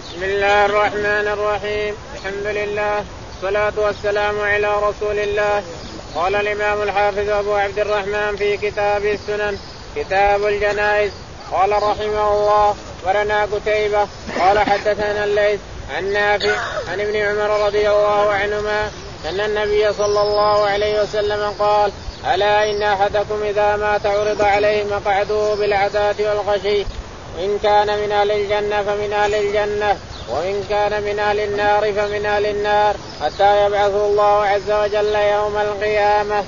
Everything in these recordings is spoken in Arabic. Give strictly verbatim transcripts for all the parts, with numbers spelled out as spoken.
بسم الله الرحمن الرحيم. الحمد لله والصلاة والسلام على رسول الله. قال الإمام الحافظ أبو عبد الرحمن في كتاب السنن كتاب الجنائز قال رحمه الله ورنا قتيبة قال حدثنا الليث عن نافع عن ابن عمر رضي الله عنهما أن النبي صلى الله عليه وسلم قال ألا إن أحدكم إذا مات عرض عليه مقعده بالعداة والغشي إن كان من أهل الجنة فمن أهل الجنة وإن كان من أهل النار فمن أهل النار حتى يبعثه الله عز وجل يوم القيامة.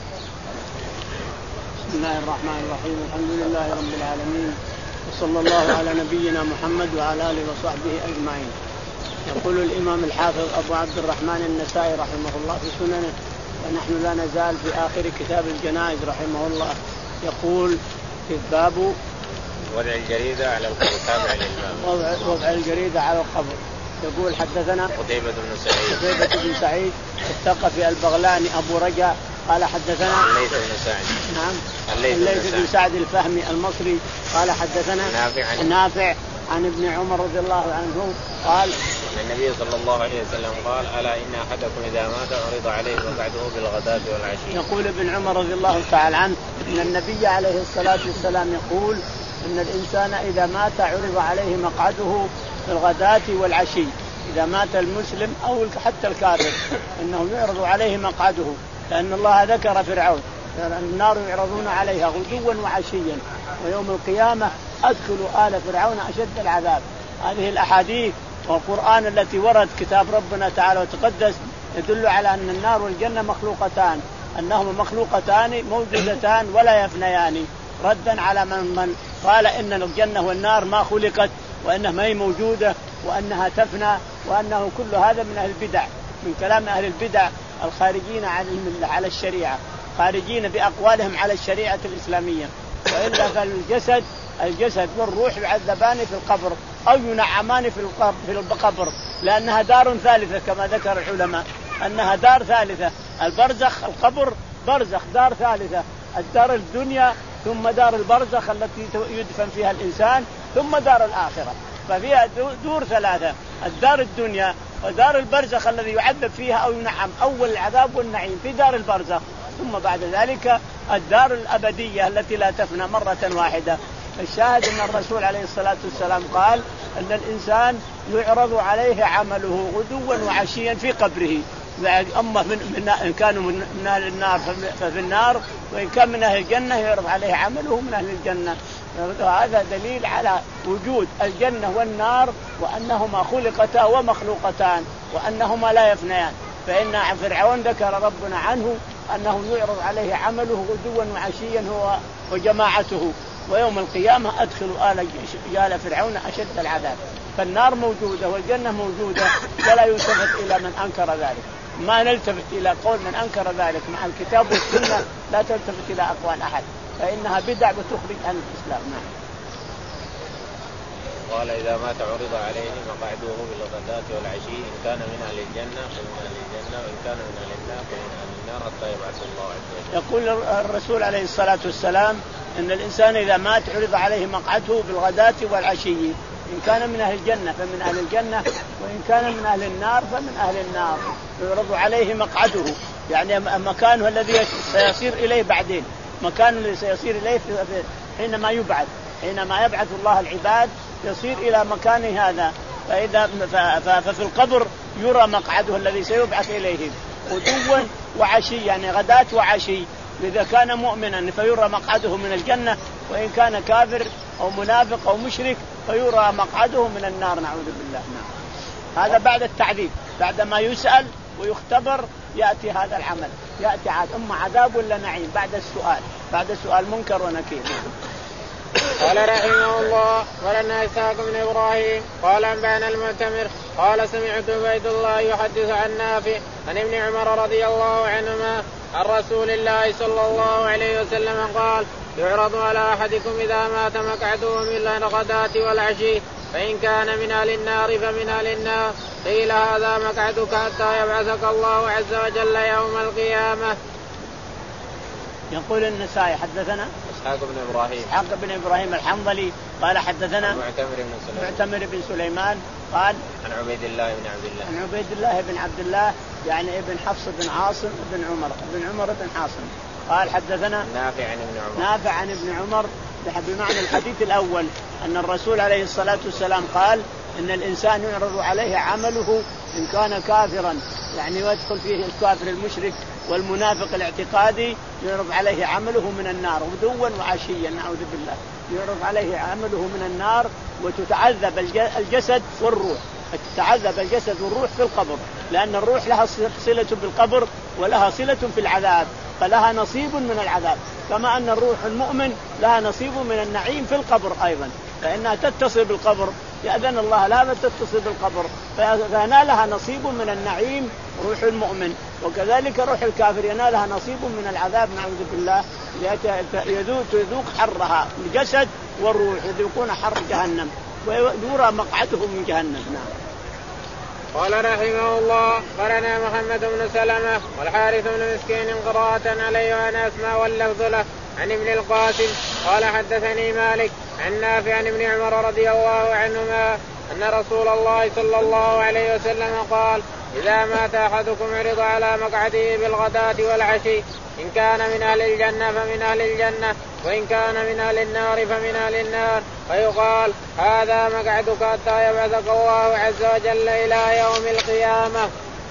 بسم الله الرحمن الرحيم. الحمد لله رب العالمين وصلى الله على نبينا محمد وعلى آله وصحبه أجمعين. يقول الإمام الحافظ أبو عبد الرحمن النسائي رحمه الله في سننه ونحن لا نزال في آخر كتاب الجنائز رحمه الله. يقول في باب وضع الجريدة على القبر وضع, وضع الجريدة على القبر. يقول حدثنا قتيبة بن سعيد قتيبة بن سعيد الثقفي البغلاني أبو رجاء قال حدثنا الليث بن سعد نعم الليث بن سعد الفهمي المصري قال حدثنا نافع عن, نافع عن ابن عمر رضي الله عنه قال النبي صلى الله عليه وسلم قال ألا إن أحدكم إذا مات عرض عليه مقعده بالغداة والعشي. يقول ابن عمر رضي الله تعالى عنه أن النبي عليه الصلاة والسلام يقول أن الإنسان إذا مات عرض عليه مقعده بالغداة والعشي. إذا مات المسلم أو حتى الكافر أنه يعرض عليه مقعده لأن الله ذكر فرعون النار يعرضون عليها غدوا وعشيا ويوم القيامة أدخلوا آل فرعون أشد العذاب. هذه الأحاديث والقرآن التي ورد كتاب ربنا تعالى وتقدس يدل على أن النار والجنة مخلوقتان أنهما مخلوقتان موجودتان ولا يفنيان ردا على من, من قال إن الجنة والنار ما خلقت وأنها ما هي موجودة وأنها تفنى وأنه كل هذا من أهل البدع من كلام أهل البدع الخارجين على الشريعة خارجين بأقوالهم على الشريعة الإسلامية. وإلا فالجسد الجسد والروح يعذبان في القبر أو ينعمان في القبر لأنها دار ثالثة كما ذكر العلماء أنها دار ثالثة. البرزخ القبر برزخ دار ثالثة الدار الدنيا ثم دار البرزخ التي يدفن فيها الإنسان ثم دار الآخرة. ففيها دور ثلاثة الدار الدنيا ودار البرزخ الذي يعذب فيها أو ينعم أول العذاب والنعيم في دار البرزخ ثم بعد ذلك الدار الأبدية التي لا تفنى مرة واحدة. الشاهد أن الرسول عليه الصلاة والسلام قال أن الإنسان يعرض عليه عمله غدوا وعشيا في قبره. أما من إن كانوا من أهل النار ففي النار وإن كان من أهل الجنة يعرض عليه عمله من أهل الجنة. هذا دليل على وجود الجنة والنار وأنهما خلقتا ومخلوقتان وأنهما لا يفنيان. فإن فرعون ذكر ربنا عنه أنه يعرض عليه عمله غدوا وعشيا هو وجماعته ويوم القيامة أدخلوا آل فرعون أشد العذاب. فالنار موجودة والجنة موجودة ولا يلتفت إلى من أنكر ذلك. ما نلتفت إلى قول من أنكر ذلك مع الكتاب والسنة لا تلتفت إلى أقوال أحد فإنها بدع وتخرج عن الإسلام. نعم. قال إذا مات عرض عليه مقعده بالغداة والعشي إن كان من أهل الجنة فمن أهل الجنة وإن كان من أهل النار فمن أهل النار حتى يبعث الله عز وجل. يقول الرسول عليه الصلاة والسلام إن الإنسان إذا مات عرض عليه مقعده بالغداة والعشي إن كان من أهل الجنة فمن أهل الجنة وإن كان من أهل النار فمن أهل النار. يعرض عليه مقعده يعني مكانه الذي سيصير إليه بعدين مكانه الذي سيصير إليه حينما يبعث حينما يبعث الله العباد يصير إلى مكان هذا. فإذا ففي القبر يرى مقعده الذي سيبعث إليه غدوا وعشي يعني غداة وعشي. إذا كان مؤمنا فيرى مقعده من الجنة وإن كان كافر أو منافق أو مشرك فيرى مقعده من النار نعوذ بالله. هذا بعد التعذيب بعد ما يسأل ويختبر يأتي هذا العمل يأتي عاد أما عذاب ولا نعيم بعد السؤال بعد السؤال منكر ونكير. قال رحمه الله ولنا إسحاق بن إبراهيم قال أنبأنا المعتمر قال سمعت عبيد الله يحدث عن نافع عن ابن عمر رضي الله عنهما عن رسول الله صلى الله عليه وسلم قال يعرض على أحدكم إذا مات مقعده من الغداة والعشي فإن كان من أهل النار فمن أهل النار قيل هذا مقعدك حتى يبعثك الله عز وجل يوم القيامة. يقول النسائي حدثنا إسحاق بن إبراهيم إسحاق بن إبراهيم الحنظلي قال حدثنا معتمر بن سليمان معتمر بن سليمان قال عن عبيد الله بن عبد الله عن عبيد الله بن عبد الله يعني ابن حفص بن عاصم بن عمر بن عمر بن عاصم قال حدثنا نافع عن ابن عمر نافع عن ابن عمر بمعنى الحديث الأول أن الرسول عليه الصلاة والسلام قال إن الإنسان يعرض عليه عمله إن كان كافرا يعني يدخل فيه الكافر المشرك والمنافق الاعتقادي يعرض عليه عمله من النار غدوا وعشيا نعوذ بالله يعرض عليه عمله من النار وتتعذب الجسد والروح تتعذب الجسد والروح في القبر لأن الروح لها صلة بالقبر ولها صلة في العذاب فلها نصيب من العذاب كما أن الروح المؤمن لها نصيب من النعيم في القبر أيضا فإنها تتصل بالقبر يأذن الله لا تتصل بالقبر فينالها نصيب من النعيم روح المؤمن وكذلك روح الكافر ينالها نصيب من العذاب نعوذ بالله يذوق حرها الجسد والروح يذوقون حر جهنم ويرى مقعدهم من جهنم. نعم. قال رحمه الله قرنا محمد بن سلمة والحارث بن مسكين قراءة عليه وأنا أسمع واللفظ له عن ابن القاسم قال حدثني مالك عن نافع عن ابن عمر رضي الله عنهما أن رسول الله صلى الله عليه وسلم قال إذا مات أحدكم عرض على مقعده بالغداة والعشي إن كان من أهل الجنة فمن أهل الجنة وإن كان من أهل النار فمن أهل النار فيقال هذا مقعدك حتى يبعثك الله عز وجل إلى يوم القيامة.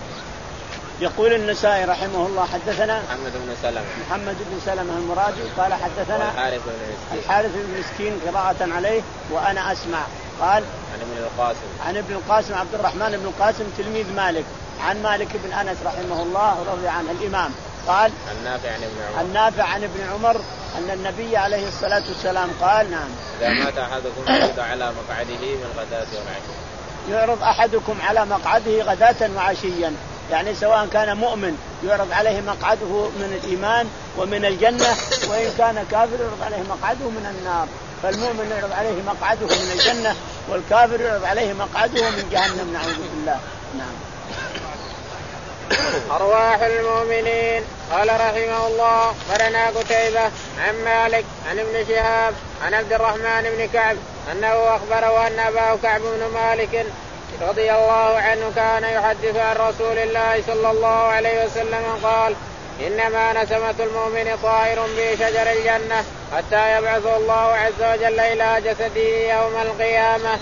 يقول النسائي رحمه الله حدثنا محمد بن سلمة محمد بن سلمة المرادي قال حدثنا الحارث بن مسكين الحارث بن مسكين قراءة عليه وأنا أسمع قال عن ابن القاسم عن ابن القاسم عبد الرحمن بن القاسم تلميذ مالك عن مالك بن أنس رحمه الله رضي عنه الإمام قال عن نافع عن ابن عمر عن نافع عن ابن عمر أن النبي عليه الصلاة والسلام قال نعم إذا مات أحدكم يعرض على مقعده من غداة والعشي يعرض أحدكم على مقعده غداة وعشيا يعني سواء كان مؤمن يعرض عليه مقعده من الإيمان ومن الجنة وإن كان كافر يعرض عليه مقعده من النار فالمؤمن يعرض عليه مقعده من الجنة والكافر يعرض عليه مقعده من جهنم نعوذ بالله. نعم. أرواح المؤمنين. قال رحمه الله قرنا قتيبة عن مالك عن ابن شهاب عن عبد الرحمن بن كعب أنه أخبره أن أباه كعب بن مالك رضي الله عنه كان يحدث عن رسول الله صلى الله عليه وسلم قال إنما نسمة المؤمن طائر بشجر الجنة حتى يبعث الله عز وجل إلى جسده يوم القيامة.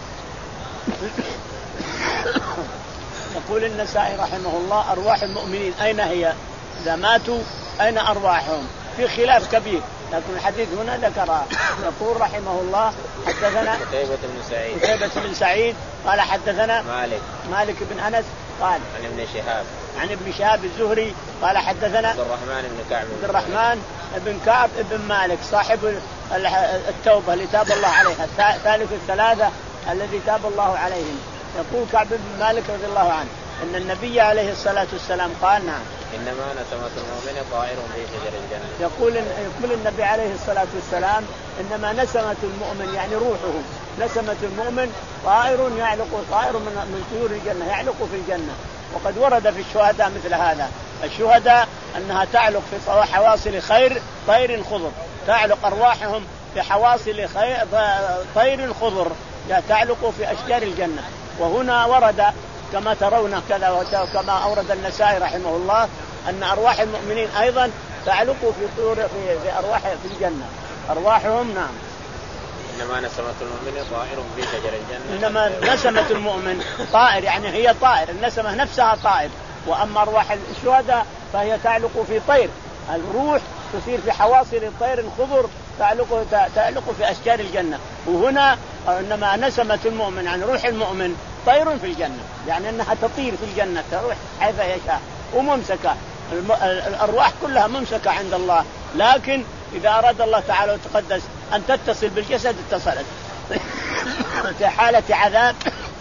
يقول النسائي رحمه الله أرواح المؤمنين أين هي إذا ماتوا أين أرواحهم في خلاف كبير لكن الحديث هنا ذكرها. يقول رحمه الله حدثنا قتيبة بن سعيد قتيبة بن سعيد قال حدثنا مالك مالك بن أنس قال عن ابن شهاب عن ابن شهاب الزهري قال حدثنا عبد الرحمن بن كعب عبد الرحمن بن كعب بن مالك صاحب التوبة اللي تاب الله عليها ثالث الثلاثة الذي تاب الله عليهم. يقول كعب بن مالك رضي الله عنه أن النبي عليه الصلاة والسلام قال نعم إنما نسمة المؤمن طائر في شجر الجنة. يقول يقول النبي عليه الصلاة والسلام إنما نسمة المؤمن يعني روحه نسمة المؤمن طائر يعلق طائر من من طيور الجنة يعلق في الجنة. وقد ورد في الشهداء مثل هذا الشهداء أنها تعلق في حواصل خير طير خضر تعلق أرواحهم في حواصل خير طير خضر تعلق في أشجار الجنة. وهنا ورد كما ترون كذا كما أورد النسائي رحمه الله أن أرواح المؤمنين أيضا تعلق في طور في, في أرواح في الجنة أرواحهم. نعم. إنما نسمة المؤمن طائر في شجر الجنة. إنما نسمة المؤمن طائر يعني هي طائر النسمة نفسها طائر وأما أرواح الشهداء فهي تعلق في طير الروح تصير في حواصل الطير الخضر تعلق تعلق في أشجار الجنة. وهنا إنما نسمة المؤمن عن روح المؤمن طير في الجنة يعني أنها تطير في الجنة تروح حيث يشاء وممسكة الأرواح كلها ممسكة عند الله لكن إذا أراد الله تعالى وتقدس أن تتصل بالجسد اتصلت في حالة عذاب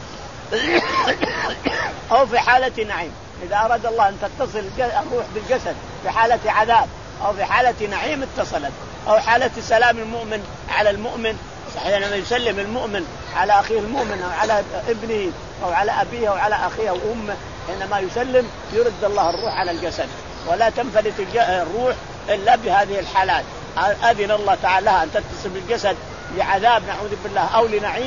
أو في حالة نعيم. إذا أراد الله أن تتصل الروح بالجسد في حالة عذاب أو في حالة نعيم اتصلت أو حالة سلام المؤمن على المؤمن صحيح لما يسلم المؤمن على أخيه المؤمن أو على ابنه أو على أبيه أو على أخيه أو أمه حينما يسلم يرد الله الروح على الجسد ولا تنفلت الروح إلا بهذه الحالات. أذن الله تعالى أن تتصل بالجسد لعذاب نعوذ بالله أو لنعيم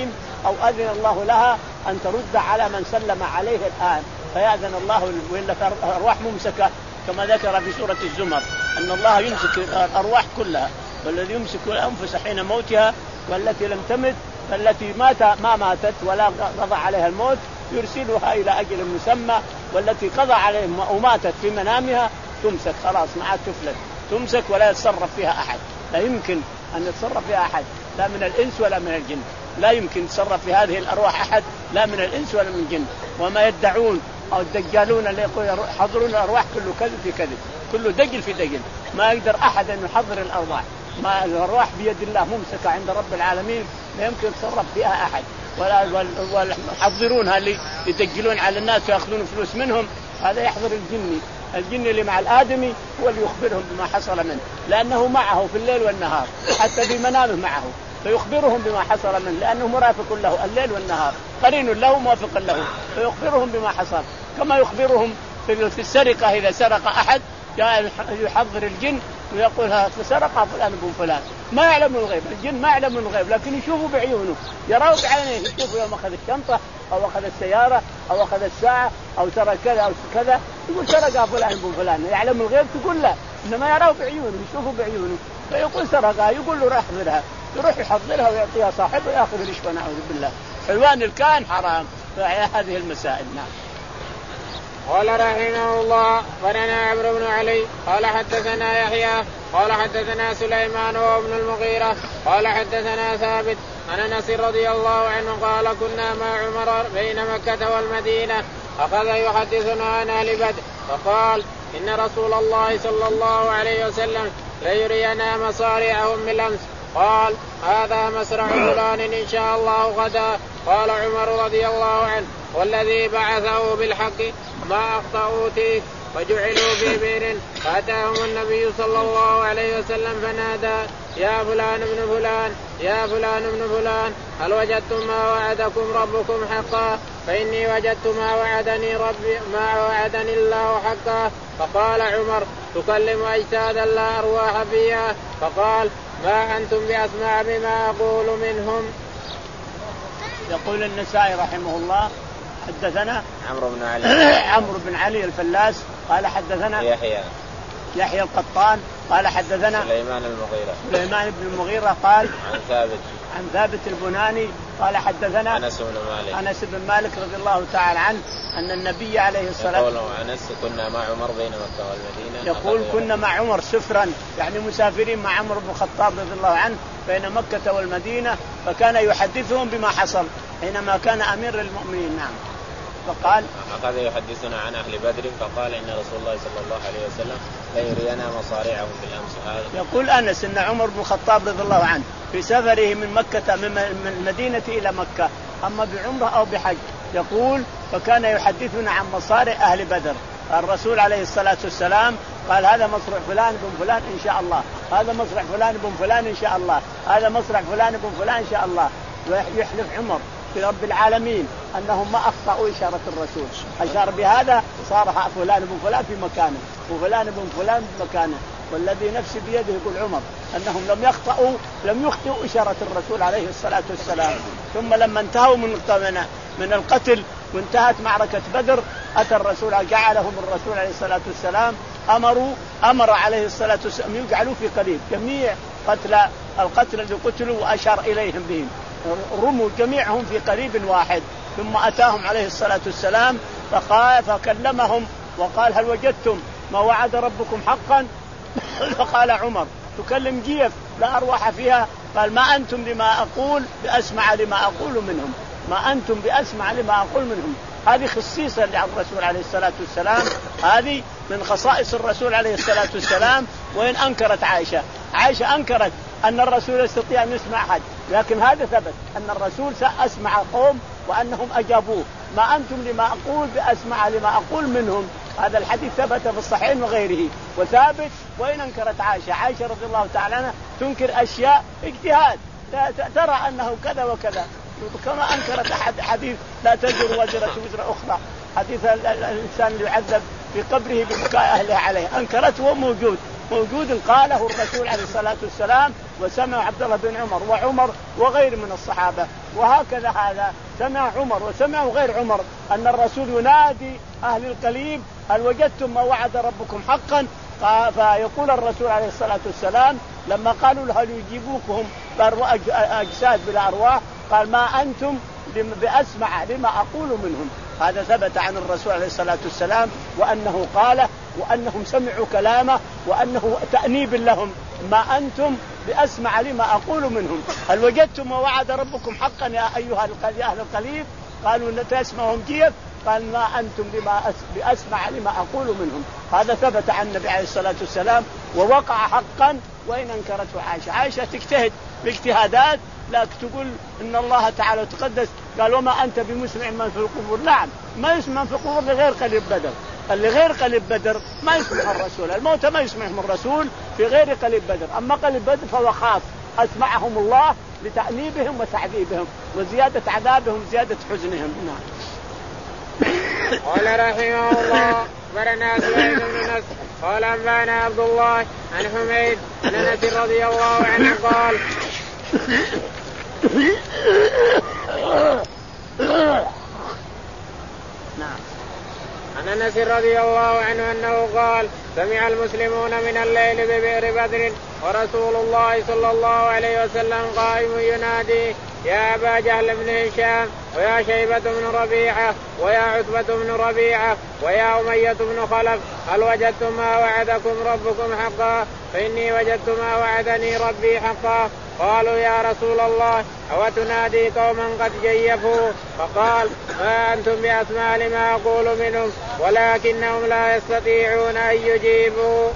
أو أذن الله لها أن ترد على من سلم عليه الآن، فيأذن الله. وإلا الأرواح ممسكة كما ذكر في سورة الزمر أن الله يمسك الأرواح كلها، والذي يمسك الأنفس حين موتها والتي لم تمت، فالتي مات ما ماتت ولا قضى عليها الموت يرسلها إلى أجل مسمى، والتي قضى عليها وماتت في منامها تمسك خلاص ما عاد تفلت، تمسك ولا يتصرف فيها أحد. لا يمكن أن يتصرف فيها أحد لا من الإنس ولا من الجن، لا يمكن يتصرف في هذه الأرواح أحد لا من الإنس ولا من الجن. وما يدعون أو الدجالون اللي يحضرون الأرواح كله كذب في كذب، كله دجل في دجل، ما يقدر أحد أن يحضر الأرواح. ما الأرواح بيد الله ممسكة عند رب العالمين، لا يمكن يتصرف فيها أحد. ولا والحضرونها اللي يدجلون على الناس ويأخذون فلوس منهم، هذا يحضر الجني. الجن اللي مع الآدمي هو اللي يخبرهم بما حصل منه، لأنه معه في الليل والنهار، حتى في منامه معه، فيخبرهم بما حصل منه، لأنه مرافق له الليل والنهار، قرين له موافق له، فيخبرهم بما حصل. كما يخبرهم في السرقة، إذا سرق أحد يحضر الجن ويقول هذا سرق فلان بن فلان، ما يعلم الغيب. الجن ما يعلم الغيب، لكن يشوفوا بعيونه، يروا بعينيه، يشوفوا يوم أخذ الشنطة أو أخذ السيارة أو أخذ الساعة أو ترك كذا أو كذا، يقول سرق فلان بن فلان. يعلم الغيب تقول لا، إنما يروا بعيونه، يشوفوا بعيونه، فيقول سرقها، يقول له راح احضرها، يروح يحضرها ويعطيها صاحبه ويأخذ رشوة نعوذ بالله. حيوان الكائن حرام. فهذه المسائل. نعم. قال رحمه الله أخبرنا عمرو بن علي قال حدثنا يحيى قال حدثنا سليمان وابن المغيرة قال حدثنا ثابت عن أنس رضي الله عنه قال كنا مع عمر بين مكة والمدينة أخذ يحدثنا عن أهل بدر فقال إن رسول الله صلى الله عليه وسلم ليرينا مصارعهم بالأمس. قال هذا مسرع فلان إن شاء الله غدا. قال عمر رضي الله عنه والذي بعثه بالحق ما أخطأوا فيه وجعلوا في بئر. فأتاهم النبي صلى الله عليه وسلم فنادى يا فلان ابن فلان يا فلان ابن فلان هل وجدتم ما وعدكم ربكم حقا؟ فإني وجدت ما وعدني ربي ما وعدني الله حقا. فقال عمر تكلم أجسادا لا أرواح فيها؟ فقال ما أنتم بأسمع بما أقول منهم. يقول النسائي رحمه الله حدثنا عمرو بن علي عمرو بن علي الفلاس قال حدثنا يحيى يحيى القطان قال حدثنا سليمان المغيرة سليمان بن المغيرة قال عن ثابت عن ثابت البناني قال حدثنا أنس بن مالك أنس بن مالك رضي الله تعالى عنه أن النبي عليه الصلاة والسلام يقول أنس كنا مع عمر بين مكة والمدينة. يقول كنا مع عمر سفرا، يعني مسافرين مع عمر بن الخطاب رضي الله عنه بين مكة والمدينة، فكان يحدثهم بما حصل حينما كان أمير المؤمنين. نعم. فقال أخذ يحدثنا عن أهل بدر فقال إن رسول الله صلى الله عليه وسلم لا يرينا مصارعهم بالأمس. يقول أنس إن عمر بن الخطاب رضي الله عنه في سفره من مكة من المدينة إلى مكة، أما بعمرة أو بحج، يقول فكان يحدثنا عن مصارع أهل بدر. الرسول عليه الصلاة والسلام قال هذا مصرع فلان بن فلان إن شاء الله، هذا مصرع فلان بن فلان إن شاء الله، هذا مصرع فلان بن فلان إن شاء الله. ويحلف عمر برب العالمين أنهم ما أخطأوا إشارة الرسول، أشار بهذا صار فلان بن فلان في مكانه وفلان بن فلان في مكانه، والذي نفسي بيده يقول عمر أنهم لم يخطئوا لم يخطئوا إشارة الرسول عليه الصلاة والسلام. ثم لما انتهوا من من القتل وانتهت معركة بدر أتى الرسول جعلهم الرسول عليه الصلاة والسلام أمروا أمر عليه الصلاة والسلام يجعلوا في قريب جميع قتل القتل اللي قتلوا وأشار إليهم بهم، رموا جميعهم في قريب واحد. ثم أتاهم عليه الصلاة والسلام فقال فكلمهم وقال هل وجدتم ما وعد ربكم حقا؟ فقال عمر تكلم جيف لا أرواح فيها؟ قال ما أنتم لما أقول بأسمع لما أقول منهم، ما أنتم بأسمع لما أقول منهم. هذه خصيصة للرسول عليه الصلاة والسلام، هذه من خصائص الرسول عليه الصلاة والسلام. وإن أنكرت عائشة عائشة أنكرت أن الرسول يستطيع أن يسمع أحد، لكن هذا ثبت أن الرسول سأسمع قوم وأنهم أجابوه، ما أنتم لما أقول بأسمع لما أقول منهم. هذا الحديث ثبت في الصحيحين وغيره وثابت. وإن أنكرت عائشة عائشة رضي الله تعالى عنها تنكر أشياء اجتهاد، ترى أنه كذا وكذا، كما أنكرت أحد حديث لا تزر وزرة وزر أخرى، حديث الإنسان اللي يعذب في قبره ببكاء أهله عليه، أنكرته وموجود موجود قاله الرسول عليه الصلاة والسلام وسمع عبد الله بن عمر وعمر وغير من الصحابة. وهكذا هذا سمع عمر وسمع غير عمر أن الرسول ينادي أهل القليب هل وجدتم ما وعد ربكم حقا؟ فيقول الرسول عليه الصلاة والسلام لما قالوا له هل يجيبوكم أجساد بلا أرواح قال ما أنتم بأسمع لما أقول منهم. هذا ثبت عن الرسول عليه الصلاة والسلام وأنه قال وأنهم سمعوا كلامه وأنه تأنيب لهم ما أنتم بأسمع لما أقول منهم. هل وجدتم ما وعد ربكم حقا يا أيها أهل القليب؟ قالوا نتسمعهم كيف؟ قال ما أنتم بما بأسمع لما أقول منهم. هذا ثبت عن النبي عليه الصلاة والسلام ووقع حقا وإن أنكرته عائشة. عائشة تجتهد باجتهادات لكن تقول إن الله تعالى وتقدس قال وما أنت بمسمع من في القبور. نعم ما يسمع في القبور لغير قليب بدر، اللي غير قليب بدر ما يسمع الرسول، الموتى ما يسمعهم الرسول في غير قليب بدر. أما قليب بدر فهو خاص أسمعهم الله لتأنيبهم وتعذيبهم وزيادة عذابهم زيادة حزنهم. نعم. قال رحمه الله برنا سويد بن نصر قال أنبانا عبد الله عن حميد عن أنس رضي الله عنه قال نعم عن أنس رضي الله عنه أنه قال سمع المسلمون من الليل ببئر بدر ورسول الله صلى الله عليه وسلم قائم ينادي يا أبا جهل بن هشام ويا شيبة بن ربيعة ويا عتبة بن ربيعة ويا أمية بن خلف هل وجدتم ما وعدكم ربكم حقا؟ فإني وجدت ما وعدني ربي حقا. قالوا يا رسول الله أو تنادي قوما قد جيفوا؟ فقال ما أنتم بأسماع لما أقول منهم ولكنهم لا يستطيعون أن يجيبوا.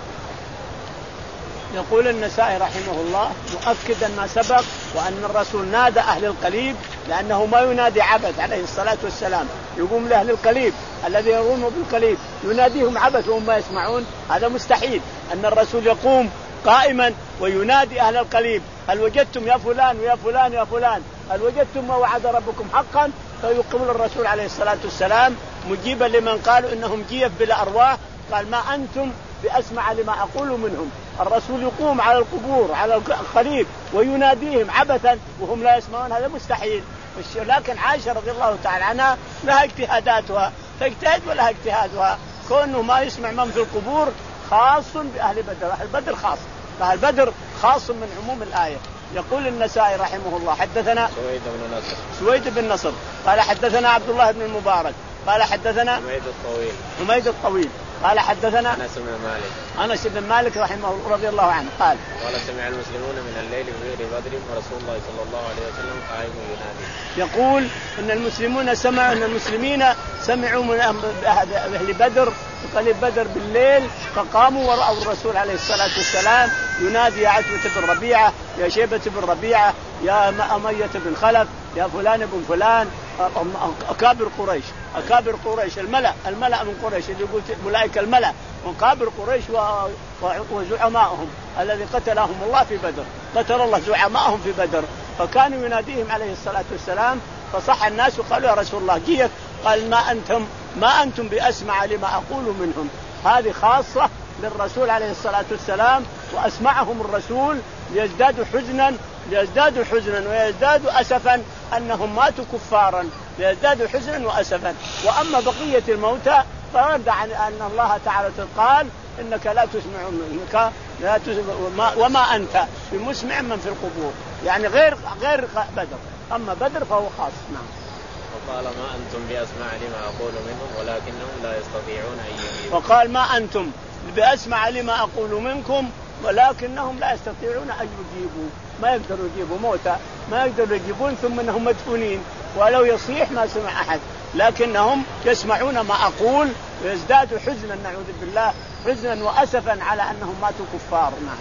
يقول النسائي رحمه الله مؤكدا ما سبق وأن الرسول نادى أهل القليب لأنه ما ينادي عبث عليه الصلاة والسلام يقوم لأهل القليب الذي يرون بالقليب يناديهم عبث وهم ما يسمعون. هذا مستحيل أن الرسول يقوم قائما وينادي أهل القليب هل وجدتم يا فلان ويا فلان يا فلان هل وجدتم ما وعد ربكم حقا؟ فيقول الرسول عليه الصلاة والسلام مجيبا لمن قالوا إنهم جيف بلا أرواح قال ما أنتم بأسمع لما أقول منهم. الرسول يقوم على القبور على القليب ويناديهم عبثا وهم لا يسمعون. هذا مستحيل. لكن عائشة رضي الله تعالى عنها لها اجتهاداتها تجتهد ولها اجتهادها كونه ما يسمع من في القبور خاص بأهل بدر. أهل بدر خاص فأهل بدر خاص من عموم الآية. يقول النسائي رحمه الله حدثنا سويد بن نصر سويد بن نصر قال حدثنا عبد الله بن المبارك قال حدثنا حميد الطويل حميد الطويل قال حدثنا أنس بن مالك أنس بن مالك رحمه الله رضي الله عنه قال قال سمع المسلمون من الليل بغير بدر ورسول الله صلى الله عليه وسلم قائم ينادي. يقول إن المسلمون سمعوا إن المسلمين سمعوا من أهل بدر قليل بدر بالليل فقاموا ورأوا الرسول عليه الصلاة والسلام ينادي يا عتبة بن ربيعة يا شيبة بن ربيعة يا أمية بن خلف يا فلان بن فلان أكابر قريش أكابر قريش الملأ الملأ من قريش اللي يقول أولئك الملأ وكابر قريش وزعمائهم الذي قتلهم الله في بدر قتل الله زعمائهم في بدر فكانوا يناديهم عليه الصلاة والسلام فصح الناس وقالوا يا رسول الله جيت قال ما أنتم ما أنتم بأسمع لما أقول منهم. هذه خاصة للرسول عليه الصلاة والسلام وأسمعهم الرسول ليزدادوا حزنا ليزدادوا حزنا ويزدادوا أسفا أنهم ماتوا كفارا ليزدادوا حزنا وأسفا. وأما بقية الموتى فرد عن أن الله تعالى قال إنك لا تسمع منك لا تسمع وما أنت بمسمع من في القبور يعني غير غير بدر. أما بدر فهو خاص. نعم. وقال ما أنتم بأسمع لما أقول منهم ولكنهم لا يستطيعون أن يجيبوا. وقال ما أنتم بأسمع لما أقول منكم ولكنهم لا يستطيعون أن يجيبوا. ما يقدروا يجيبوا موتى ما يقدروا يجيبون ثم أنهم مدفونين ولو يصيح ما سمع أحد لكنهم يسمعون ما أقول ويزدادوا حزنا نعوذ بالله حزنا وأسفا على أنهم ماتوا كفار. نعم.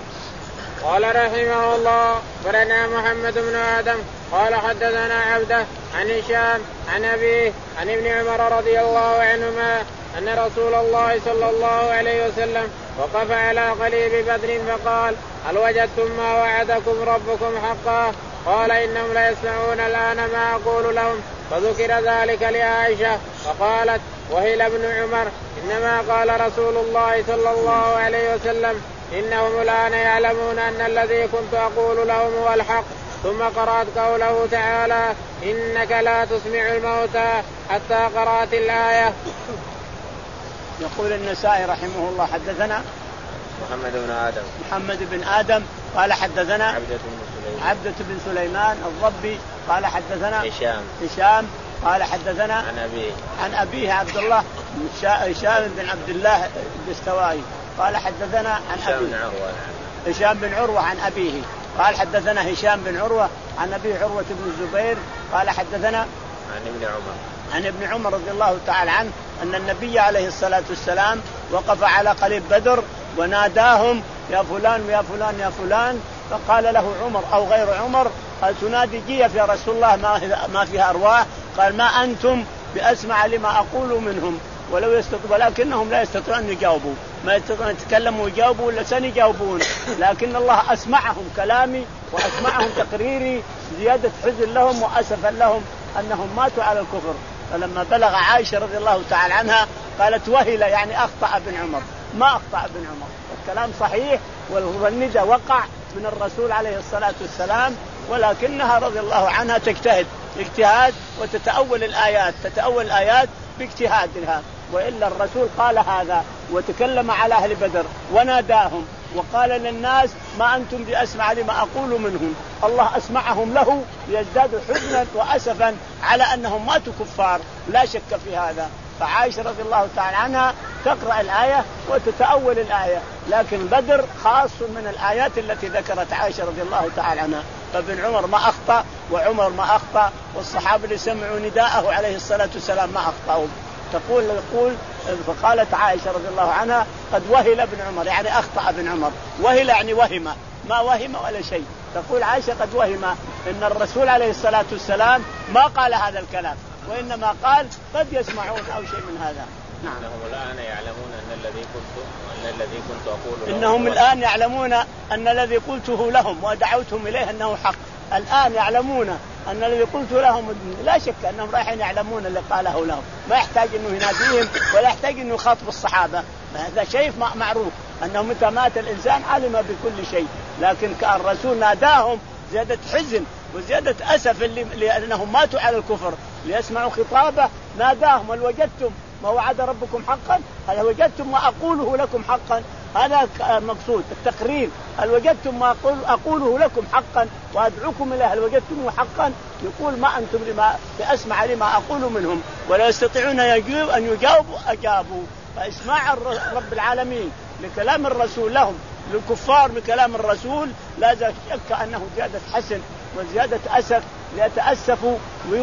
قال رحمه الله برنا محمد بن آدم قال حدثنا عبده عن هشام عن أبيه عن ابن عمر رضي الله عنهما أن رسول الله صلى الله عليه وسلم وقف على قليب بدر فقال هل وجدتم ما وعدكم ربكم حقا؟ قال إنهم لا يسمعون الآن ما أقول لهم. فذكر ذلك لعائشة فقالت وهل ابن عمر إنما قال رسول الله صلى الله عليه وسلم إنهم الآن يعلمون أن الذي كنت أقول لهم هو الحق. ثم قرأت قوله تعالى إنك لا تسمع الموتى حتى قرأت الآية. يقول النسائي رحمه الله حدثنا محمد بن آدم محمد بن آدم قال حدثنا عبدة بن سليمان عبدة بن سليمان الضبي قال حدثنا هشام هشام قال حدثنا عن أبيه عن أبيه عبد الله هشام بن عبد الله الدستوائي قال حدثنا عن أبيه هشام بن عروة عن أبيه قال حدثنا هشام بن عروة عن أبيه عروة بن الزبير قال حدثنا عن ابن عمر عن ابن عمر رضي الله تعالى عنه أن النبي عليه الصلاة والسلام وقف على قليب بدر وناداهم يا فلان يا فلان يا فلان، فقال له عمر أو غير عمر قال تنادي جيف يا رسول الله ما فيها أرواح؟ قال ما أنتم بأسمع لما أقول منهم ولو يستطيع ولكنهم لا يستطيعون أن يجاوبوا، ما يستطيعون أن يتكلموا ويجاوبوا ولا سنجاوبون، لكن الله أسمعهم كلامي وأسمعهم تقريري زيادة حزن لهم وأسفا لهم أنهم ماتوا على الكفر. فلما بلغ عائشة رضي الله تعالى عنها قالت وهل يعني أخطأ ابن عمر، ما أخطأ ابن عمر، الكلام صحيح والندى وقع من الرسول عليه الصلاة والسلام، ولكنها رضي الله عنها تجتهد اجتهاد وتتأول الآيات تتأول الآيات باجتهادها، وإلا الرسول قال هذا وتكلم على أهل بدر وناداهم وقال للناس ما أنتم بأسمع لما أقول منهم، الله أسمعهم له ليزدادوا حزنا وأسفا على أنهم ماتوا كفار، لا شك في هذا. فعائشة رضي الله تعالى عنها تقرأ الآية وتتأول الآية، لكن بدر خاص من الآيات التي ذكرت عائشة رضي الله تعالى عنها. فابن عمر ما أخطأ وعمر ما أخطأ والصحابة اللي سمعوا نداءه عليه الصلاة والسلام ما أخطأوا. تقول يقول فقالت عائشة رضي الله عنها قد وهل ابن عمر يعني أخطأ ابن عمر، وهل يعني وهم، ما وهم ولا شيء. تقول عائشة قد وهم إن الرسول عليه الصلاة والسلام ما قال هذا الكلام، وإنما قال قد يسمعون أو شيء من هذا. نعم. إنهم الآن يعلمون أن الذي كنت أن الذي كنت أقول لهم إنهم الآن يعلمون أن الذي قلته لهم ودعوتهم إليه أنه حق. الآن يعلمون أن الذي قلت لهم، لا شك أنهم رايحين يعلمون اللي قاله لهم، ما يحتاج إنه يناديهم ولا يحتاج إنه يخاطب الصحابة، هذا شيء معروف أنه متى مات الإنسان علم بكل شيء، لكن كان الرسول ناداهم زيادة حزن وزيادة أسف لأنهم ماتوا على الكفر ليسمعوا خطابه، ناداهم هل وجدتم ما وعد ربكم حقا؟ هل وجدتم ما أقوله لكم حقا؟ هذا المقصود التقرير، هل وجدتم ما أقوله لكم حقا وأدعوكم إليه هل وجدتمه حقا؟ يقول ما أنتم لما بأسمع لما أقول منهم ولا يستطيعون أن يجاوبوا أجابوا. فإسماع رب العالمين لكلام الرسول لهم للكفار بكلام الرسول لا شك أنه زيادة حسن وزيادة أسف ليتأسفوا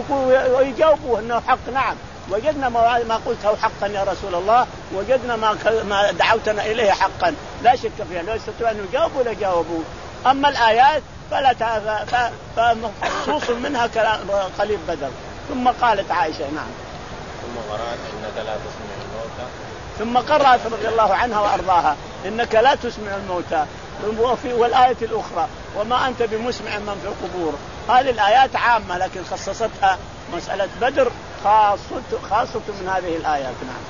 ويجاوبوا أنه حق. نعم وجدنا ما قلته حقا يا رسول الله، وجدنا ما دعوتنا إليه حقا، لا شك فيها، لا يستطيعون أن يجاوبوا لا جاوبوا. أما الآيات فلا فمخصوص منها قليب بدر. ثم قالت عائشة نعم ثم قرأت إنك لا تسمع الموتى ثم قرأت رضي الله عنها وأرضاها إنك لا تسمع الموتى، والآية الأخرى وما أنت بمسمع من في القبور. هذه الآيات عامة لكن خصصتها مسألة بدر خاصة, خاصة من هذه الآيات. نعم.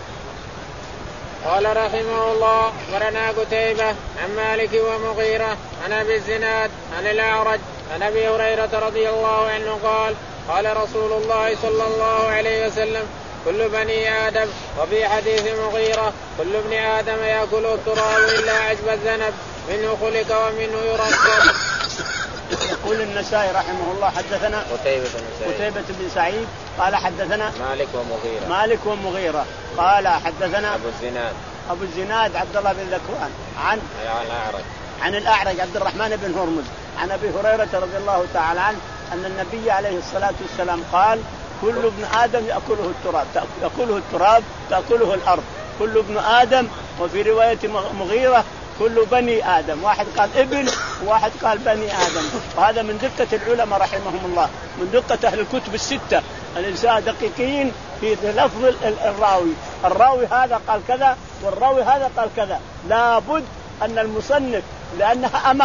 قال رحمه الله أخبرنا قتيبة عن مالك ومغيرة عن أبي الزناد عن الأعرج عن أبي هريرة رضي الله عنه قال قال رسول الله صلى الله عليه وسلم كل بني آدم، وفي حديث مغيرة كل ابن آدم يأكل التراب إلا عجب الذنب منه خلق ومنه يركب. يقول النسائي رحمه الله حدثنا قتيبة بن سعيد قتيبة بن سعيد قال حدثنا مالك ومغيرة مالك ومغيرة قال حدثنا أبو الزناد أبو الزناد عبد الله بن ذكوان عن الأعرج عن الأعرج عبد الرحمن بن هرمز عن أبي هريرة رضي الله تعالى عنه أن النبي عليه الصلاة والسلام قال كل ابن آدم يأكله التراب يأكله التراب تأكله الأرض، كل ابن آدم. وفي رواية مغيرة كل بني آدم، واحد قال ابن وواحد قال بني آدم. وهذا من دقة العلماء رحمهم الله، من دقة أهل الكتب الستة، الإنسان دقيقين في لفظ الراوي، الراوي هذا قال كذا والراوي هذا قال كذا. لابد أن المصنف لأنها أمانة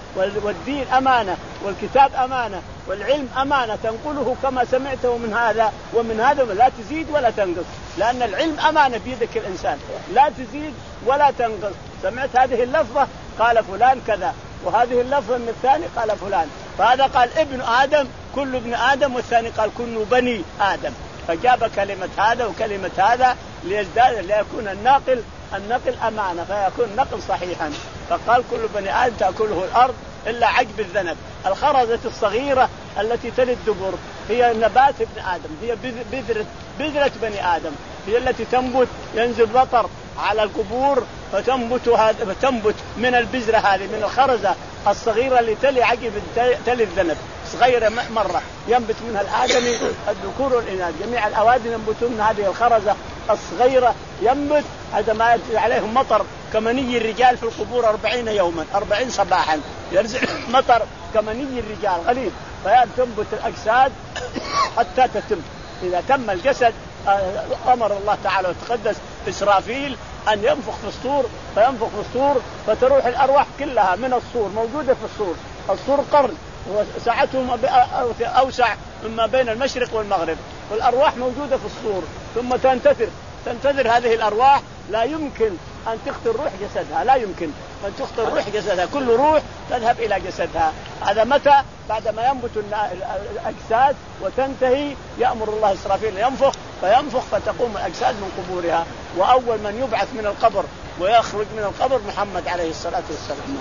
والدين أمانة، والكتاب أمانة، والعلم أمانة تنقله كما سمعته من هذا ومن هذا، لا تزيد ولا تنقص، لأن العلم أمانة بيدك الإنسان، لا تزيد ولا تنقص. سمعت هذه اللفظة قال فلان كذا، وهذه اللفظة من الثاني قال فلان، فهذا قال ابن آدم كل ابن آدم، والثاني قال كل بني آدم، فجاب كلمة هذا وكلمة هذا ليزداد ليكون الناقل النقل أمانة، فيكون نقل صحيحا. فقال كل بني آدم تأكله الأرض إلا عجب الذنب. الخرزة الصغيرة التي تلي الدبر هي نبات ابن آدم، هي بذرة بذرة بني آدم، هي التي تنبت، ينزل مطر على القبور فتنبت هذا فتنبت من البذرة هذه، من الخرزة الصغيرة اللي تلي عجب تلي الذنب، صغيرة مرة ينبت منها الآدمي الذكور والإناث، جميع الأوادم ينبتون من هذه الخرزة الصغيرة، ينبت هذا ما يجري عليهم مطر كمني الرجال في القبور أربعين يوما أربعين صباحا، ينزل مطر كمني الرجال غليظ، فتنبت الأجساد حتى تتم. إذا تم الجسد أمر الله تعالى وتقدس إسرافيل أن ينفخ في الصور، فينفخ في الصور فتروح الأرواح كلها من الصور، موجودة في الصور. الصور قرن وسعتهم أوسع مما بين المشرق والمغرب، والأرواح موجودة في الصور، ثم تنتثر تنتظر هذه الأرواح، لا يمكن أن تقتل روح جسدها، لا يمكن أن تقتل روح جسدها، كل روح تذهب إلى جسدها. هذا متى؟ بعدما ينبت الأجساد وتنتهي يأمر الله إسرافيل ينفخ، فينفخ فتقوم الأجساد من قبورها، وأول من يبعث من القبر ويخرج من القبر محمد عليه الصلاة والسلام.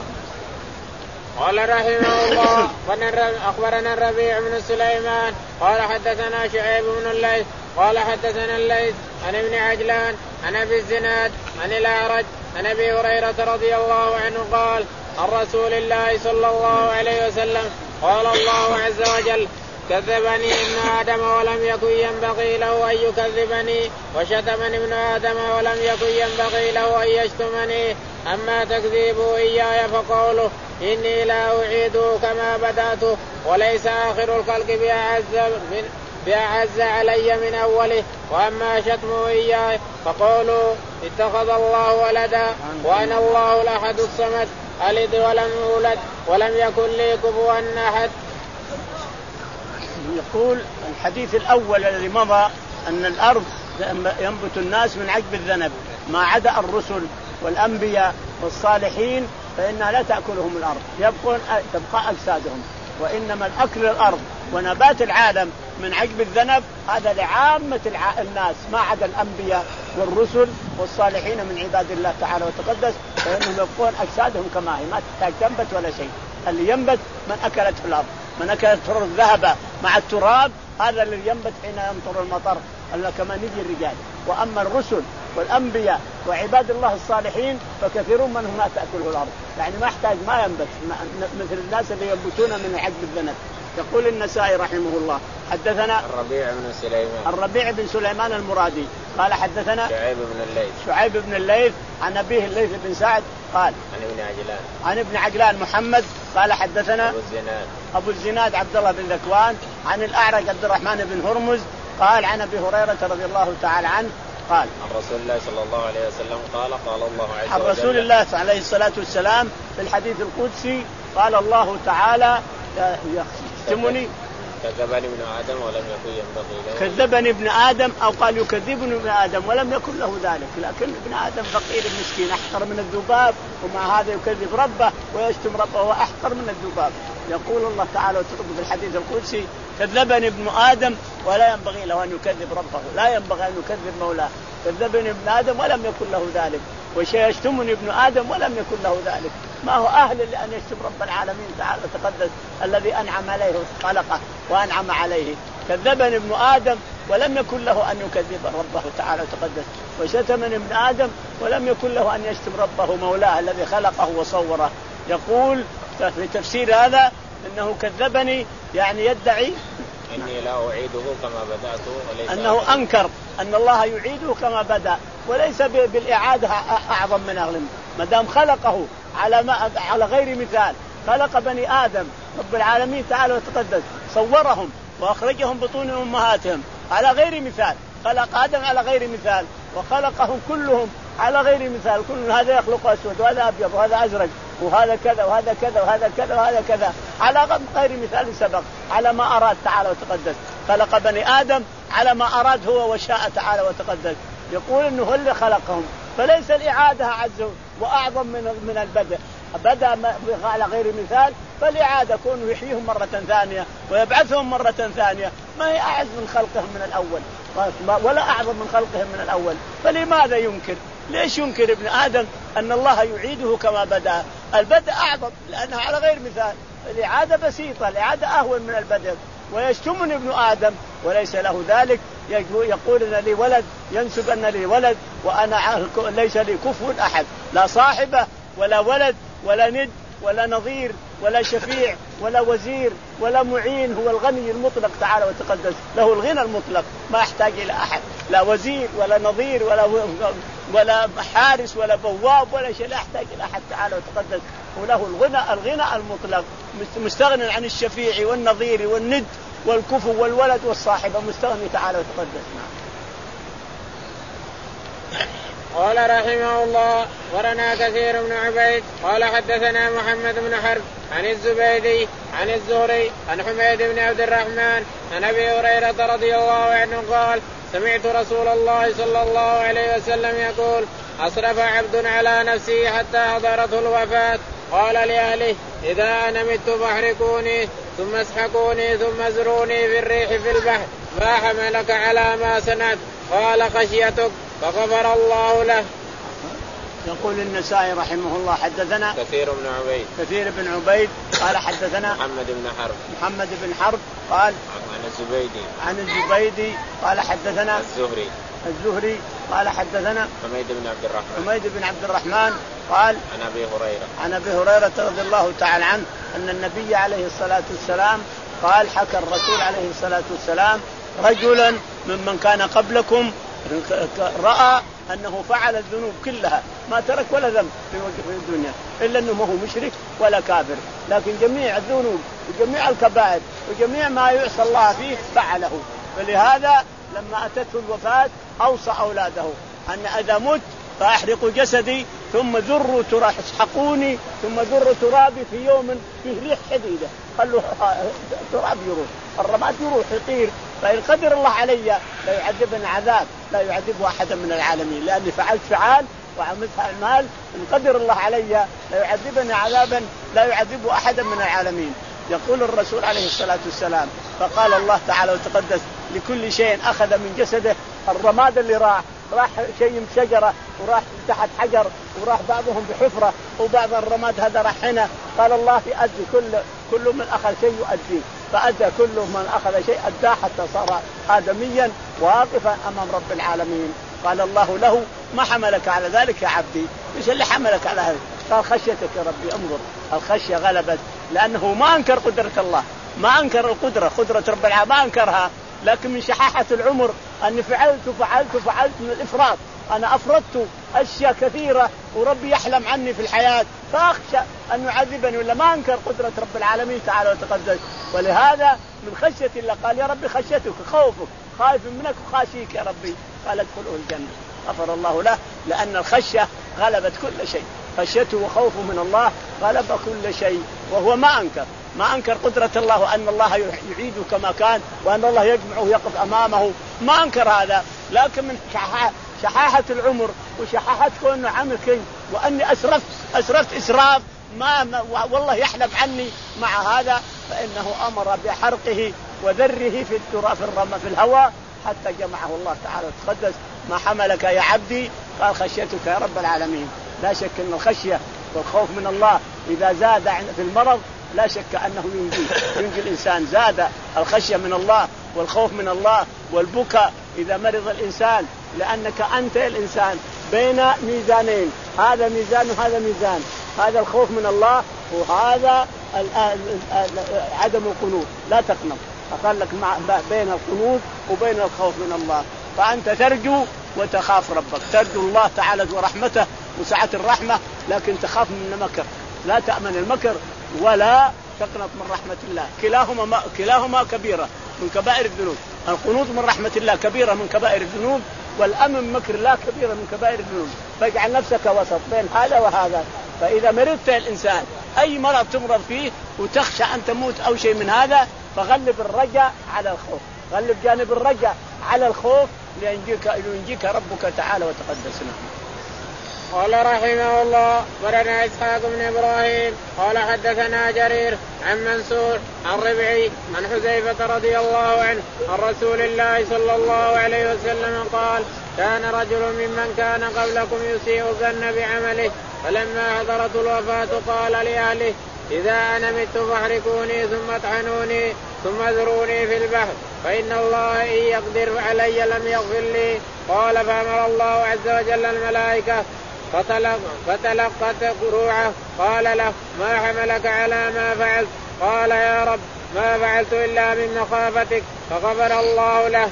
قال رحمه الله أخبرنا الربيع بن سليمان قال حدثنا شعيب بن الليث قال حدثنا الليث عن ابن عجلان عن أبي الزناد عن الأعرج عن أبي هريرة رضي الله عنه قال عن رسول الله صلى الله عليه وسلم قال الله عز وجل كذبني ابن آدم ولم يكن ينبغي له أن يكذبني، وشتمني ابن آدم ولم يكن ينبغي له أن يشتمني. أما تكذيبه إياي فقوله إني لا أعيده كما بدأته، وليس آخر الخلق بأعز, من بأعز علي من أوله. وأما شتمه إياي فقولوا اتخذ الله ولدا وأنا الله الأحد الصمد ألد ولم أولد ولم يكن لي كفوا أحد. يقول الحديث الأول الذي مضى أن الأرض ينبت الناس من عجب الذنب، ما عدا الرسل والأنبياء والصالحين فإنها لا تأكلهم الأرض، يبقون تبقى أجسادهم، وإنما الأكل الأرض ونبات العالم من عجب الذنب هذا لعامة الناس ما عدا الأنبياء والرسل والصالحين من عباد الله تعالى وتقدس، فإنهم يبقون أجسادهم كما هي، ما تحتاج تنبت ولا شيء. اللي ينبت من أكلته الأرض، من أكلت الذهب مع التراب هذا اللي ينبت حين يمطر المطر كما نجي الرجال. وأما الرسل والأنبياء وعباد الله الصالحين فكثيرون منهم لا تأكله الأرض، يعني ما يحتاج ما ينبت مثل الناس اللي ينبتون من عجب الذنب. يقول النسائي رحمه الله حدثنا الربيع بن سليمان الربيع بن سليمان المرادي قال حدثنا شعيب بن الليث شعيب بن الليث عن أبيه الليث بن سعد قال عن ابن عجلان عن ابن عجلان محمد قال حدثنا أبو الزناد أبو الزناد عبد الله بن ذكوان عن الأعرج عبد الرحمن بن هرمز قال عن أبي هريرة رضي الله تعالى عنه قال عن رسول الله صلى الله عليه وسلم قال قال الله عز وجل عن رسول الله عليه الصلاة والسلام في الحديث القدسي قال الله تعالى يشتمني كذبني ابن آدم ولم يكن ينبغي له كذبني ابن آدم أو قال يكذبني ابن آدم ولم يكن له ذلك، لكن ابن آدم فقير مسكين أحقر من الذباب، ومع هذا يكذب ربه ويشتم ربه وهو أحقر من الذباب. يقول الله تعالى في الحديث القدسي كذبني ابن آدم ولا ينبغي له أن يكذب ربه، لا ينبغي أن يكذب مولاه. كذبني ابن آدم ولم يكن له ذلك، ويشتمني ابن آدم ولم يكن له ذلك. ما هو أهل لأن يشتم رب العالمين تعالى تقدس الذي أنعم عليه خلقه وأنعم عليه. كذبني ابن آدم ولم يكن له أن يكذب ربه تعالى تقدس، وشتمني ابن آدم ولم يكن له أن يشتم ربه مولاه الذي خلقه وصوره. يقول في تفسير هذا إنه كذبني يعني يدعي إني لا أعيده كما بدأته وليس أنه أنكر أن الله يعيده كما بدأ، وليس بالإعادة أعظم من أغلم، ما دام خلقه على ما على غير مثال. خلق بني آدم رب العالمين تعالى وتقدس، صورهم وأخرجهم بطون أمهاتهم على غير مثال، خلق آدم على غير مثال وخلقهم كلهم على غير مثال. كل هذا يخلق أسود وهذا أبيض وهذا أزرق وهذا كذا وهذا كذا وهذا كذا وهذا كذا على غير مثال سبق، على ما أراد تعالى وتقدس. خلق بني آدم على ما أراد هو وشاء تعالى وتقدس. يقول إنه هو اللي خلقهم، فليس الإعادة أعز وأعظم من من البدء. بدأ على غير مثال، فالإعادة كونه يحييهم مرة ثانية ويبعثهم مرة ثانية ما هي أعز من خلقهم من الأول ولا أعظم من خلقهم من الأول. فلماذا ينكر؟ ليش ينكر ابن آدم أن الله يعيده كما بدأ؟ البدء أعظم لأنه على غير مثال، الإعادة بسيطة، الإعادة أهون من البدء. ويشتمني ابن آدم وليس له ذلك، يقول أن لي ولد، ينسب أن لي ولد وأنا ليس لي كفو أحد، لا صاحبة ولا ولد ولا ند ولا نظير ولا شفيع ولا وزير ولا معين. هو الغني المطلق تعالى وتقدس، له الغنى المطلق ما يحتاج إلى أحد، لا وزير ولا نظير ولا ولا حارس ولا بواب ولا شيء، لا يحتاج إلى أحد تعالى وتقدس. وله الغنى الغنى المطلق، مستغني عن الشفيع والنظير والند والكفو والولد والصاحبة، مستغني تعالى وتقدس. قال رحمه الله ورنا كثير بن عبيد قال حدثنا محمد بن حرب عن الزبيدي عن الزهري عن حميد بن عبد الرحمن عن أبي هريرة رضي الله عنه قال سمعت رسول الله صلى الله عليه وسلم يقول أسرف عبد على نفسه حتى حضرته الوفاة قال لأهله إذا أنا مت فاحرقوني ثم اسحقوني ثم ازروني في الريح في البحر ما حملك على ما صنعت قال خشيتك فغفر الله له. يقول النسائي رحمه الله حدثنا كثير بن عبيد كثير بن عبيد قال حدثنا محمد بن حرب محمد بن حرب قال عن الزبيدي عن الزبيدي قال حدثنا الزهري الزهري قال حدثنا حميد بن عبد الرحمن حميد بن عبد الرحمن قال عن أبي هريرة عن أبي هريرة رضي الله تعالى عنه أن النبي عليه الصلاة والسلام قال حكى الرسول عليه الصلاة والسلام رجلا ممن كان قبلكم رأى أنه فعل الذنوب كلها ما ترك ولا ذنب في الدنيا إلا أنه ما هو مشرك ولا كافر، لكن جميع الذنوب وجميع الكبائر وجميع ما يعصى الله فيه فعله. فلهذا لما أتته الوفاة أوصى أولاده أن إذا مت فأحرقوا جسدي ثم ذروا تراب اسحقوني ثم ذروا ترابي في يوم فيه ريح شديدة، خلوا تراب يروح، الرماد يروح يطير، فإن قدر الله علي لا يعذبني عذاب لا يعذب أحدا من العالمين لأني فعلت فعال وعملتها المال، إن قدر الله علي لا يعذبني عذابا لا يعذب أحدا من العالمين. يقول الرسول عليه الصلاة والسلام فقال الله تعالى وتقدس لكل شيء أخذ من جسده، الرماد اللي راح راح شيء من شجرة وراح تحت حجر وراح بعضهم بحفرة وبعض الرماد هذا راح هنا، قال الله يؤدي كل كل من أخذ شيء يؤدي، فأدى كل من أخذ شيء أداه حتى صار آدميا واقفا أمام رب العالمين. قال الله له ما حملك على ذلك يا عبدي؟ إيش اللي حملك على هذا؟ قال خشيتك يا ربي. انظر الخشية غلبت، لأنه ما أنكر قدرة الله، ما أنكر القدرة قدرة رب العالمين ما أنكرها، لكن من شحاحة العمر أني فعلت فعلت فعلت من الإفراط، أنا أفرطت أشياء كثيرة وربي يحلم عني في الحياة فأخشى أن يعذبني، ولا ما أنكر قدرة رب العالمين تعالى وتقدس. ولهذا من خشية الله قال يا ربي خشيتك خوفك، خايف منك وخاشيك يا ربي، قال ادخله الجنة. غفر الله له لأن الخشية غلبت كل شيء، خشيته وخوفه من الله غلب كل شيء، وهو ما أنكر ما أنكر قدرة الله وأن الله يعيده كما كان وأن الله يجمعه ويقف أمامه، ما أنكر هذا، لكن من شحاحة العمر وشحاحة كونه عمل كي وأني أسرفت أسرفت إسراف ما, ما والله يحلم عني مع هذا، فإنه أمر بحرقه وذره في التراب في الرمى في الهواء حتى جمعه الله تعالى وتقدس. ما حملك يا عبدي؟ قال خشيتك يا رب العالمين. لا شك أن الخشية والخوف من الله إذا زاد في المرض لا شك أنه ينجي ينجي الإنسان. زاد الخشية من الله والخوف من الله والبكاء إذا مرض الإنسان، لأنك أنت الإنسان بين ميزانين، هذا ميزان وهذا ميزان، هذا الخوف من الله وهذا عدم القنوط. لا تقنط، أقول لك بين القنوط وبين الخوف من الله، فأنت ترجو وتخاف ربك، ترجو الله تعالى ورحمته وسعة الرحمة، لكن تخاف من المكر، لا تأمن المكر ولا تقنط من رحمة الله. كلاهما كلاهما كبيرة من كبائر الذنوب، القنوط من رحمة الله كبيرة من كبائر الذنوب، والأمن من مكر الله كبيرة من كبائر الذنوب. فاجعل نفسك وسط بين هذا وهذا، فإذا مرضت الإنسان أي مرض تمرض فيه وتخشى أن تموت أو شيء من هذا فغلب الرجاء على الخوف، غلب جانب الرجاء على الخوف لينجيك, لينجيك ربك تعالى وتقدسنا. قال رحمه الله برنا إسحاق بن إبراهيم قال حدثنا جرير عن منصور عن ربعي عن حذيفة رضي الله عنه عن رسول الله صلى الله عليه وسلم قال كان رجل ممن كان قبلكم يسيء الظن بعمله فلما حضرت الوفاة قال لأهله إذا أنا مت فاحرقوني ثم اطحنوني ثم اذروني في البحر فإن الله إن يقدر علي لم يغفر لي. قال فأمر الله عز وجل الملائكة فتلق فتلقت روعه قال له ما حملك على ما فعلت؟ قال يا رب ما فعلت إلا من مخافتك فغفر الله له.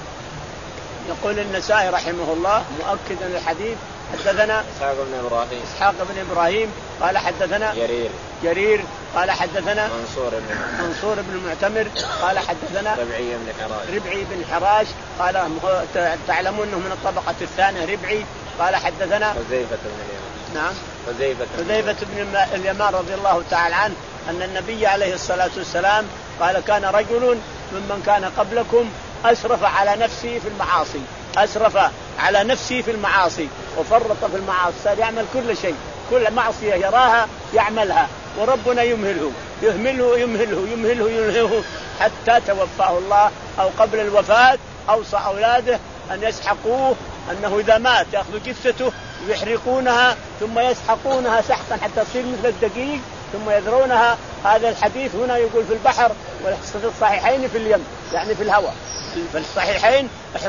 يقول النسائي رحمه الله مؤكدا الحديث حدثنا إسحاق بن إبراهيم إسحاق بن إبراهيم قال حدثنا جرير جرير قال حدثنا منصور بن منصور بن المعتمر قال حدثنا ربعي بن حراش ربعي بن حراش قال تعلمون أنه من الطبقة الثانية ربعي قال حدثنا حذيفة بن اليمان نعم حذيفة حذيفة بن اليمان رضي الله تعالى عنه أن النبي عليه الصلاة والسلام قال كان رجل ممن كان قبلكم أسرف على نفسه في المعاصي أسرف على نفسه في المعاصي وفرط في المعاصي صار يعمل كل شيء كل معصية يراها يعملها وربنا يمهله يهمله يمهله يمهله يمهله حتى توفاه الله أو قبل الوفاة أوصى أولاده أن يسحقوه أنه إذا مات يأخذوا جثته ويحرقونها ثم يسحقونها سحقا حتى تصير مثل الدقيق ثم يذرونها. هذا الحديث هنا يقول في البحر وفي الصحيحين في اليم يعني في الهواء في الصحيحين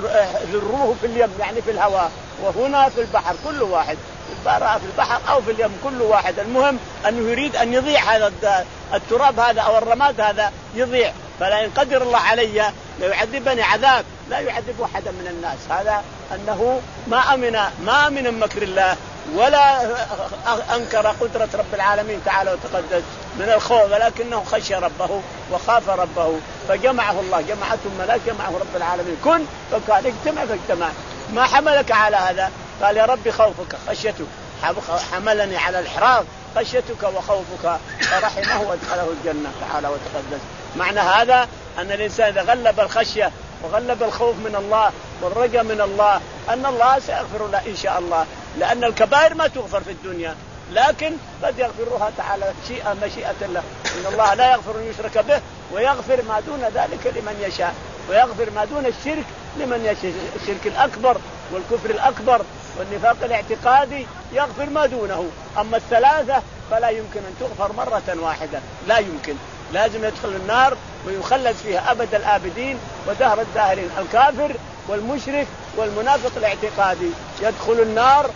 ذروه في اليم يعني في الهواء وهنا في البحر كل واحد في البحر أو في اليم كل واحد المهم أنه يريد أن يضيع هذا التراب هذا أو الرماد هذا يضيع فلا ينقدر الله علي ليعذبني عذاب لا يعذب أحدا من الناس. هذا أنه ما أمن ما أمن من مكر الله ولا أنكر قدرة رب العالمين تعالى وتقدس من الخوف ولكنه خشي ربه وخاف ربه فجمعه الله جمعته الملائكة جمعه رب العالمين كن فكان اجتمع فاجتمع. ما حملك على هذا؟ قال يا رب خوفك خشيتك حملني على الإحراق خشيتك وخوفك فرحمه وادخله الجنة تعالى وتقدس. معنى هذا أن الإنسان إذا غلب الخشية وغلب الخوف من الله والرجاء من الله أن الله سيغفر له إن شاء الله لأن الكبائر ما تغفر في الدنيا لكن قد يغفرها تعالى شيئا مشيئة الله. إن الله لا يغفر أن يشرك به ويغفر ما دون ذلك لمن يشاء ويغفر ما دون الشرك لمن يشاء. الشرك الأكبر والكفر الأكبر والنفاق الاعتقادي يغفر ما دونه أما الثلاثة فلا يمكن أن تغفر مرة واحدة لا يمكن لازم يدخل النار ويخلد فيها أبد الآبدين ودهر الداهرين. الكافر والمشرك والمنافق الاعتقادي يدخل النار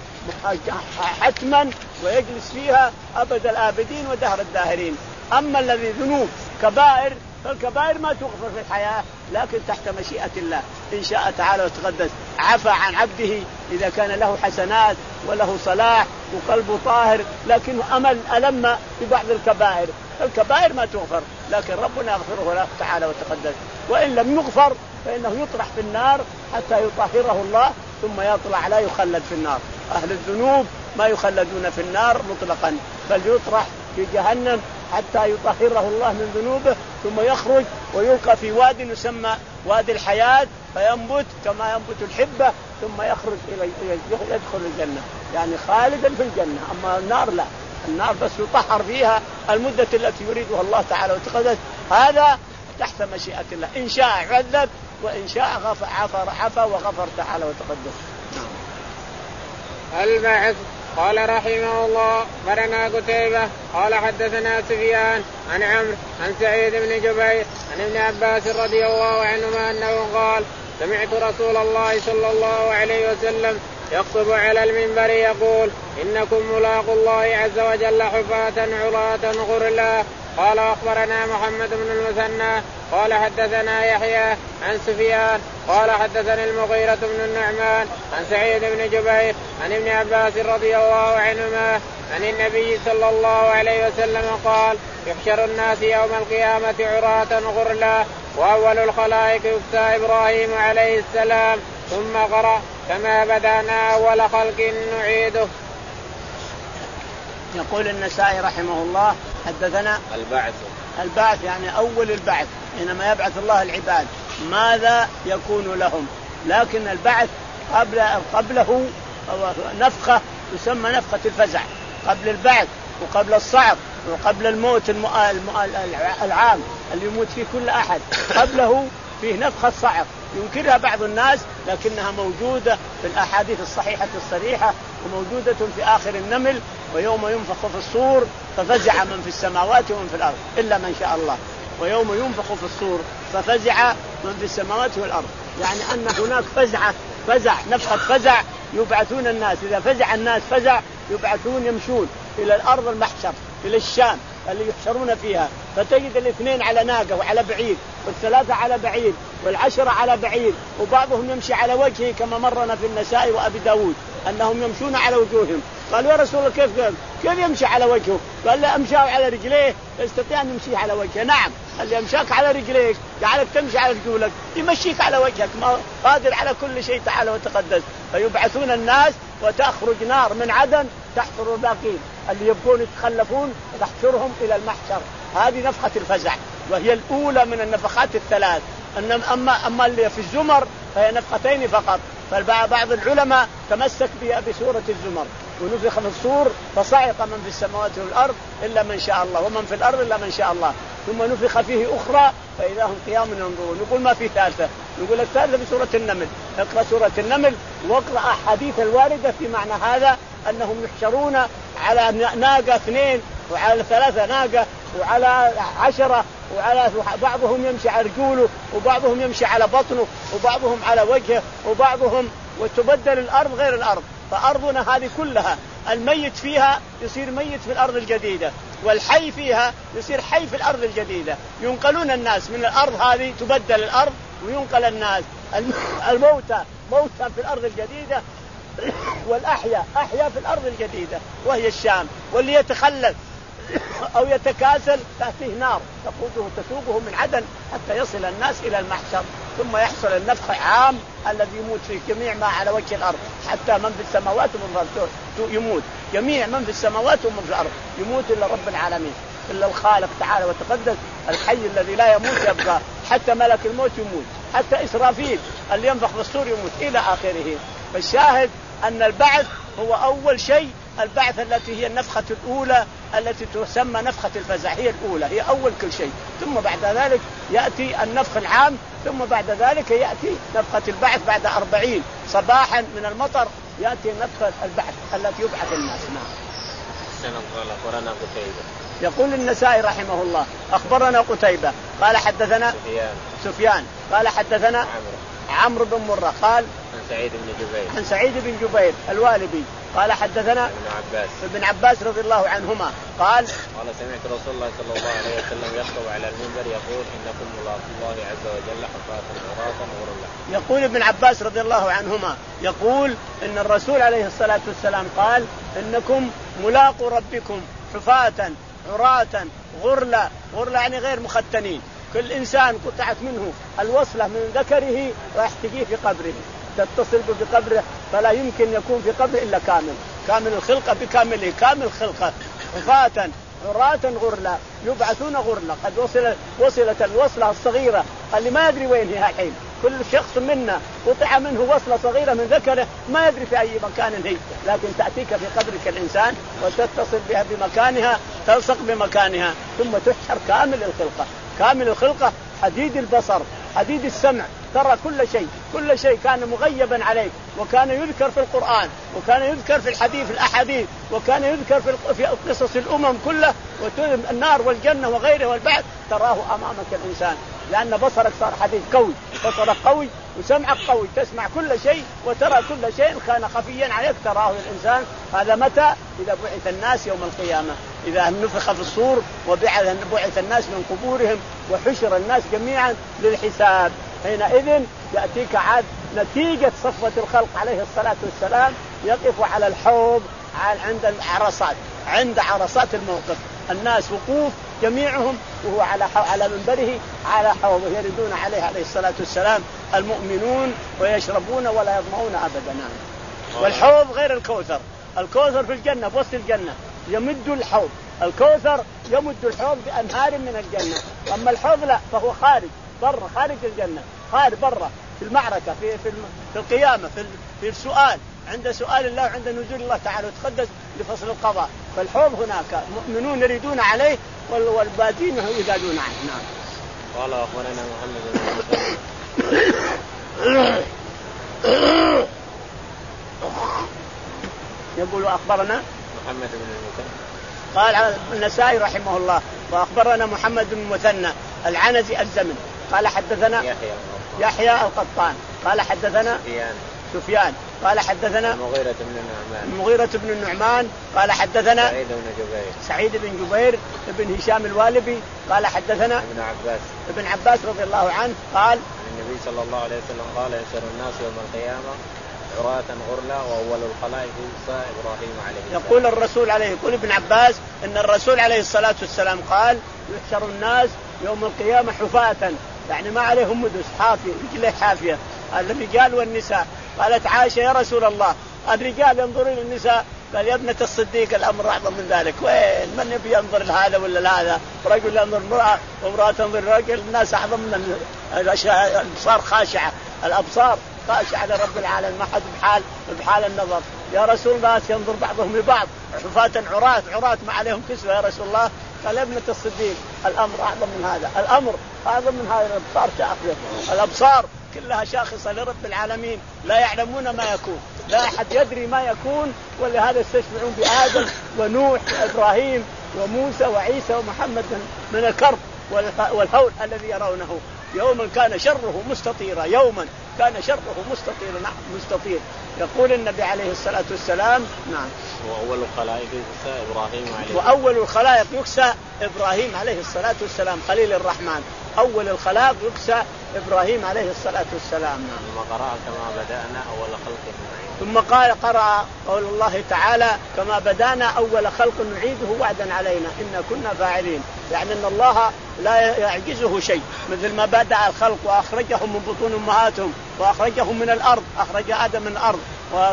حتما ويجلس فيها أبد الآبدين ودهر الداهرين. أما الذي ذنوب كبائر فالكبائر ما تغفر في الحياة لكن تحت مشيئة الله إن شاء تعالى وتقدس عفى عن عبده إذا كان له حسنات وله صلاح وقلبه طاهر لكنه أمل ألم ببعض الكبائر. الكبائر ما تغفر لكن ربنا يغفره له تعالى وتقدس وإن لم يغفر فإنه يطرح في النار حتى يطهره الله ثم يطلع لا يخلد في النار. أهل الذنوب ما يخلدون في النار مطلقا بل يطرح في جهنم حتى يطهره الله من ذنوبه ثم يخرج ويلقى في واد يسمى وادي الحياة فينبت كما ينبت الحبة ثم يخرج إلى يدخل الجنة يعني خالدا في الجنة. أما النار لا النار بس يطهر فيها المدة التي يريدها الله تعالى وتقدس. هذا تحت مشيئة الله إن شاء عذب وإن شاء غفر عفر عفا وغفر تعالى وتقدس. البعث. قال رحمه الله برنا قتيبة قال حدثنا سفيان عن عمرو عن سعيد بن جبير عن ابن عباس رضي الله عنهما أنه قال سمعت رسول الله صلى الله عليه وسلم يخطب على المنبر يقول إنكم ملاقوا الله عز وجل حفاة عراة غرلا. قال أخبرنا محمد بن المثنى قال حدثنا يحيى عن سفيان قال حدثني المغيرة بن النعمان عن سعيد بن جبير عن ابن عباس رضي الله عنهما عن النبي صلى الله عليه وسلم قال يحشر الناس يوم القيامة عراة غرلا وأول الخلائق يكسى إبراهيم عليه السلام ثم قرأ كما بدأنا أول خلق نعيده. يقول النسائي رحمه الله حدثنا البعث البعث يعني أول البعث حينما يبعث الله العباد ماذا يكون لهم. لكن البعث قبل قبله نفخة تسمى نفخة الفزع، قبل البعث وقبل الصعق وقبل الموت العام اللي يموت فيه كل أحد، قبله فيه نفخة صعق ينكرها بعض الناس لكنها موجودة في الأحاديث الصحيحة الصريحة وموجودة في آخر النمل: ويوم ينفخ في الصور ففزع من في السماوات ومن في الأرض إلا من شاء الله. ويوم ينفخ في الصور ففزع من في السماوات والأرض، يعني أن هناك فزعة فزع نفخة فزع يبعثون الناس. إذا فزع الناس فزع يبعثون يمشون إلى الأرض المحشر إلى الشام اللي يحشرون فيها، فتجد الاثنين على ناقة وعلى بعيد والثلاثة على بعيد والعشرة على بعيد، وبعضهم يمشي على وجهه كما مرنا في النسائي وأبي داود أنهم يمشون على وجوههم. قالوا يا رسول الله كيف قال كيف يمشي على وجهه؟ قال لا أمشاه على رجليه يستطيع أن يمشي على وجهه. نعم اللي يمشاك على رجليك جعلك تمشي على رجولك يمشيك على وجهك، قادر على كل شيء تعالى وتقدس. فيبعثون الناس وتخرج نار من عدن تحشر الباقين اللي يبقون يتخلفون تحشرهم إلى المحشر. هذه نفخة الفزع وهي الأولى من النفخات الثلاث. أما أما اللي في الزمر فهي نفختين فقط. فبعض العلماء تمسك بسورة الزمر: ونفخ في الصور فصعق من في السماوات والأرض إلا من شاء الله ومن في الأرض إلا من شاء الله، ثم نفخ فيه أخرى فإذا هم قيام ينظرون. نقول ما في ثالثة، نقول الثالثة في سورة النمل. اقرأ سورة النمل واقرأ أحاديث الواردة في معنى هذا أنهم يحشرون على ناقة اثنين وعلى ثلاثة ناقة وعلى عشرة، وعلى بعضهم يمشي على رجوله وبعضهم يمشي على بطنه وبعضهم على وجهه وبعضهم، وتبدل الأرض غير الأرض. فأرضنا هذه كلها الميت فيها يصير ميت في الأرض الجديدة، والحي فيها يصير حي في الأرض الجديدة. ينقلون الناس من الأرض هذه تبدل الأرض وينقل الناس الموتى موتى في الأرض الجديدة والأحياء أحياء في الأرض الجديدة وهي الشام. واللي يتخلف أو يتكاسل تأتيه نار تقوده تسوقه من عدن حتى يصل الناس إلى المحشر، ثم يحصل النفخ عام الذي يموت فيه جميع ما على وجه الأرض، حتى من في السماوات ومن في الأرض يموت، جميع من في السماوات ومن في الأرض يموت إلا رب العالمين، إلا الخالق تعالى وتقدس الحي الذي لا يموت يبقى. حتى ملك الموت يموت، حتى إسرافيل اللي ينفخ في الصور يموت إلى آخره. فالشاهد أن البعث هو أول شيء. البعث التي هي النفخة الأولى التي تسمى نفخة الفزع هي الأولى، هي أول كل شيء. ثم بعد ذلك يأتي النفخ العام، ثم بعد ذلك يأتي نفخة البعث بعد أربعين صباحا من المطر يأتي نفخة البعث التي يبعث الناس. أخبرنا قتيبة. يقول النسائي رحمه الله أخبرنا قتيبة قال حدثنا سفيان, سفيان قال حدثنا عمرو عمرو بن مرة قال عن سعيد بن جبير عن سعيد بن جبير الوالبي قال حدثنا ابن عباس ابن عباس رضي الله عنهما قال قال سمعت رسول الله صلى الله عليه وسلم يخطب على المنبر يقول إنكم ملاقو الله عز وجل حفاة عراة غرلا. يقول ابن عباس رضي الله عنهما يقول إن الرسول عليه الصلاة والسلام قال إنكم ملاقو ربكم حفاة عراة غرلا. غرلا يعني غير مختنين، كل إنسان قطعت منه الوصلة من ذكره راح تجيه في قبره، تتصل بقبره فلا يمكن يكون في قبره إلا كامل كامل الخلقة بكامله كامل الخلقة. حفاة عراة غرلا يبعثون غرلا. قد وصل وصلت الوصلة الصغيرة اللي ما يدري وين هي الحين. كل شخص منا قطع منه وصلة صغيرة من ذكره ما يدري في أي مكان هي، لكن تأتيك في قبرك الإنسان وتتصل بها بمكانها تلصق بمكانها ثم تحشر كامل الخلقة. كامل الخلقة حديد البصر حديد السمع، ترى كل شيء كل شيء كان مغيبا عليك، وكان يذكر في القرآن وكان يذكر في الحديث الأحاديث وكان يذكر في قصص الأمم كلها والنار والجنة وغيره والبعث، تراه أمامك الإنسان لأن بصرك صار حديد قوي، بصرك قوي وسمعك قوي، تسمع كل شيء وترى كل شيء كان خفيا عليك تراه الإنسان. هذا متى؟ إذا بعث الناس يوم القيامة، إذا نفخ في الصور وبعث الناس من قبورهم وحشر الناس جميعا للحساب. حينئذ يأتيك عاد نتيجة صفوة الخلق عليه الصلاة والسلام، يقف على الحوض عند العرصات عند عرصات الموقف، الناس وقوف جميعهم وهو على على منبره على حوضه يردون عليه عليه الصلاة والسلام المؤمنون ويشربون ولا يظمؤون أبدا. والحوض غير الكوثر، الكوثر في الجنة في وسط الجنة، يمد الحوض، الكوثر يمد الحوض بأنهار من الجنة. أما الحوض لا، فهو خارج برا، خارج الجنة، خارج برا في المعركة، في في, في القيامة، في في السؤال، عند سؤال الله وعند نزول الله تعالى وتقدس لفصل القضاء. فالحوض هناك المؤمنون يريدون عليه والبادين يزادون عنه. نعم. قال أخبرنا محمد بن يقول أخبرنا محمد بن المثنى. قال النسائي رحمه الله وأخبرنا محمد بن المثنى العنزي الزمن قال حدثنا يحيى يحيى القطان قال حدثنا سفيان سفيان قال حدثنا المغيرة بن النعمان المغيرة بن النعمان قال حدثنا سعيد بن جبير سعيد بن جبير بن هشام الوالبي قال حدثنا ابن عباس ابن عباس رضي الله عنه قال النبي صلى الله عليه وسلم قال يحشر الناس يوم القيامة عراة غرلا وأول الخلائق موسى إبراهيم عليه السلام. يقول الرسول عليه يقول ابن عباس إن الرسول عليه الصلاة والسلام قال يحشر الناس يوم القيامة حفاة، يعني ما عليهم مدس، حافية رجليه حافية، الرجال والنساء. قالت عائشة يا رسول الله الرجال ينظرون للنساء؟ قال يا ابنة الصديق الأمر أعظم من ذلك. وين من يبي ينظر لهذا ولا لهذا؟ رجل ينظر امرأة وامرأة تنظر رجل. الناس أعظم من الأبصار خاشعة، الأبصار خاشعة لرب العالمين، ما حد بحال بحال النظر. يا رسول الله ينظر بعضهم لبعض حفاة عراة عراة ما عليهم كسوة يا رسول الله. قال يا ابنة الصديق الأمر أعظم من هذا، الأمر أعظم من هذا. الأبصار شاخصة، الأبصار كلها شاخصة لرب العالمين، لا يعلمون ما يكون، لا أحد يدري ما يكون. ولهذا يستشفعون بآدم ونوح وإبراهيم وموسى وعيسى ومحمد من الكرب والهول الذي يرونه. يوما كان شره مستطيرا، يوما كان شره مستطيرا. نعم مستطير. يقول النبي عليه الصلاة والسلام نعم وأول الخلائق يكسى إبراهيم عليه وأول الخلائق يكسى إبراهيم عليه الصلاة والسلام خليل الرحمن. أول الخلائق يكسى إبراهيم عليه الصلاة والسلام. نعم. ثم قرأ كما بدأنا أول خلق نعيده. ثم قال قرأ قول الله تعالى كما بدأنا أول خلق نعيده وعدا علينا إنا كنا فاعلين. يعني أن الله لا يعجزه شيء، مثل ما بدأ الخلق وأخرجهم من بطون أمهاتهم وأخرجهم من الأرض، أخرج آدم من الأرض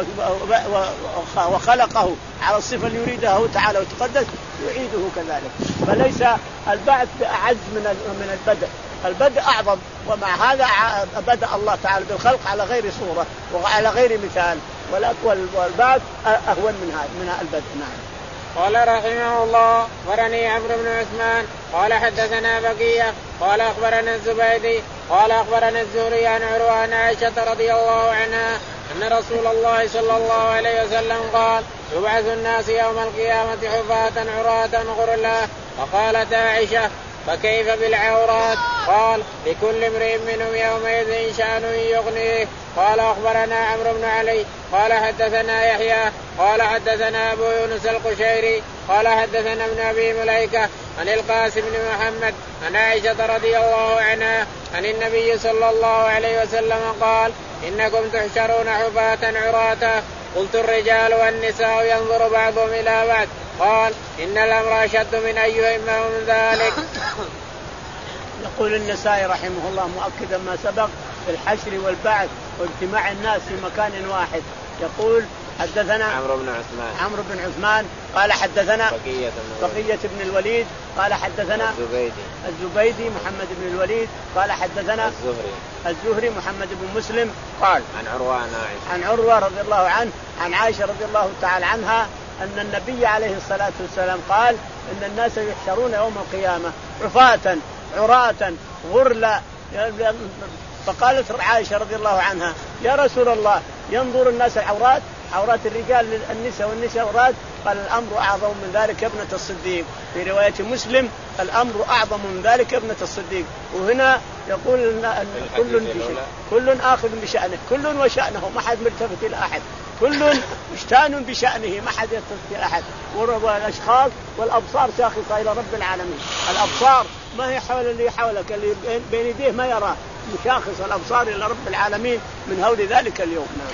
وخلقه على الصفة اللي يريدها تعالى وتقدس يعيده كذلك. فليس البعث أعز من البدء، البدء أعظم. ومع هذا بدأ الله تعالى بالخلق على غير صورة وعلى غير مثال، والبعث أهون من هذا من البدء. نعم. قال رحمه الله أخبرني عمرو بن عثمان قال حدثنا بقية قال أخبرنا الزبيدي قال أخبرنا الزهري عن عروة عن عائشة رضي الله عنها أن رسول الله صلى الله عليه وسلم قال يبعث الناس يوم القيامة حفاة عراة غرلا. فقالت عائشة فكيف بالعورات؟ قال لكل امرئ منهم يومئذ شأن يغنيه. قال أخبرنا عمرو بن علي قال حدثنا يحيى قال حدثنا أبو يونس القشيري قال حدثنا ابن أبي مليكة عن القاسم بن محمد عن عائشة رضي الله عنها عن النبي صلى الله عليه وسلم قال إنكم تحشرون حفاة عراة. قلت الرجال والنساء ينظر بعضهم إلى بعض. قال إن الأمر أشد من أن يهمهم ذلك. يقول النسائي رحمه الله مؤكدا ما سبق في الحشر والبعث واجتماع الناس في مكان واحد. يقول حدثنا عمرو بن عثمان عمرو بن عثمان قال حدثنا بقية بقية بن الوليد قال حدثنا الزبيدي الزبيدي محمد بن الوليد قال حدثنا الزهري الزهري محمد بن مسلم قال عن عروة عن عائشة عن عروة رضي الله عنه عن عائشة رضي الله تعالى عنها أن النبي عليه الصلاة والسلام قال إن الناس يحشرون يوم القيامة حفاة عراة غرلا. فقالت عائشة رضي الله عنها يا رسول الله ينظر الناس العورات، عورات الرجال للنساء والنساء عورات؟ قال الأمر أعظم من ذلك يا ابنة الصديق. في رواية مسلم الأمر أعظم من ذلك يا ابنة الصديق. وهنا يقول أن كل كل آخذ بشأنه، كل وشأنه، ما حد ملتفت إلى أحد، كل مشتان بشأنه، ما حد يلتفت إلى أحد. والأشخاص والأبصار شاخصة إلى رب العالمين. الأبصار ما هي حول اللي حولك، اللي بين يديه ما يراه، مشاخص الأبصار إلى رب العالمين من هول ذلك اليوم. نعم.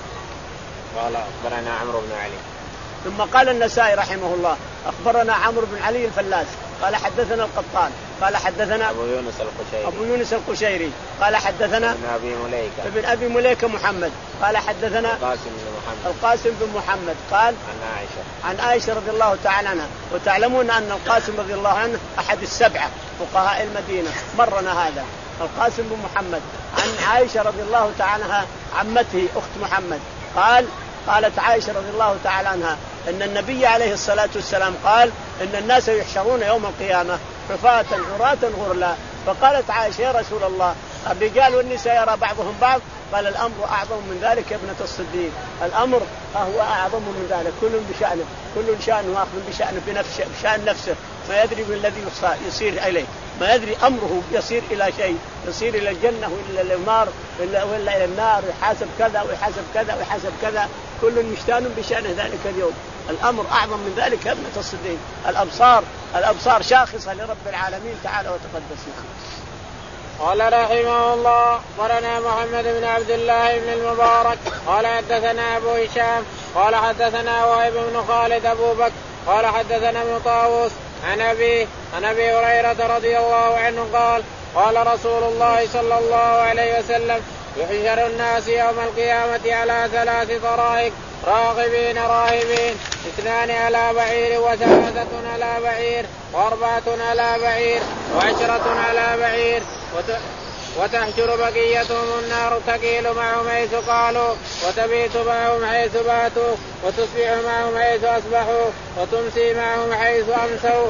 قال أخبرنا عمرو بن علي. ثم قال النسائي رحمه الله أخبرنا عمرو بن علي الفلاس قال حدثنا القطان قال حدثنا أبو يونس القشيري أبو يونس القشيري قال حدثنا ابن أبي مليكة ابن أبي مليكة محمد قال حدثنا القاسم بن محمد القاسم بن محمد قال عن عائشة عن عائشة رضي الله تعالى عنها. وتعلمون أن القاسم رضي الله عنه أحد السبعة فقهاء المدينة مرنا هذا القاسم بن محمد عن عائشة رضي الله تعالى عنها عمته أخت محمد قال قالت عائشة رضي الله تعالى عنها أن النبي عليه الصلاة والسلام قال إن الناس يحشرون يوم القيامة حفاة عراة غرلا. فقالت عائشة يا رسول الله الرجال والنساء يرى بعضهم بعض؟ قال الأمر أعظم من ذلك يا ابنة الصديق الأمر هو أعظم من ذلك كل بشأنه كل شأنه أخذ بشأنه بنفسه بشأن نفسه ما يدري بالذي يصير إليه ما يدري أمره يصير إلى شيء يصير إلى الجنة وإلى النار وإلا إلى النار ويحاسب كذا ويحاسب كذا ويحاسب كذا كل مشتان بشأنه ذلك اليوم. الأمر أعظم من ذلك يا ابنة الصديق. الأبصار الأبصار شاخصة لرب العالمين تعالى وتقدس. قال رحمه الله قرنا محمد بن عبد الله بن المبارك قال حدثنا أبو هشام قال حدثنا وهيب بن خالد أبو بكر قال حدثنا ابن طاووس عن أبي عن أبي هريرة رضي الله عنه قال قال رسول الله صلى الله عليه وسلم يحشر الناس يوم القيامة على ثلاث طرائق راغبين راهبين اثنان على بعير وثلاثة على بعير وأربعة على بعير وعشرة على بعير وتحشر بقيتهم النار تكيل معهم حيث قالوا وتبيت معهم حيث باتوا وتصبح معهم حيث أصبحوا وتمسي معهم حيث أمسوا.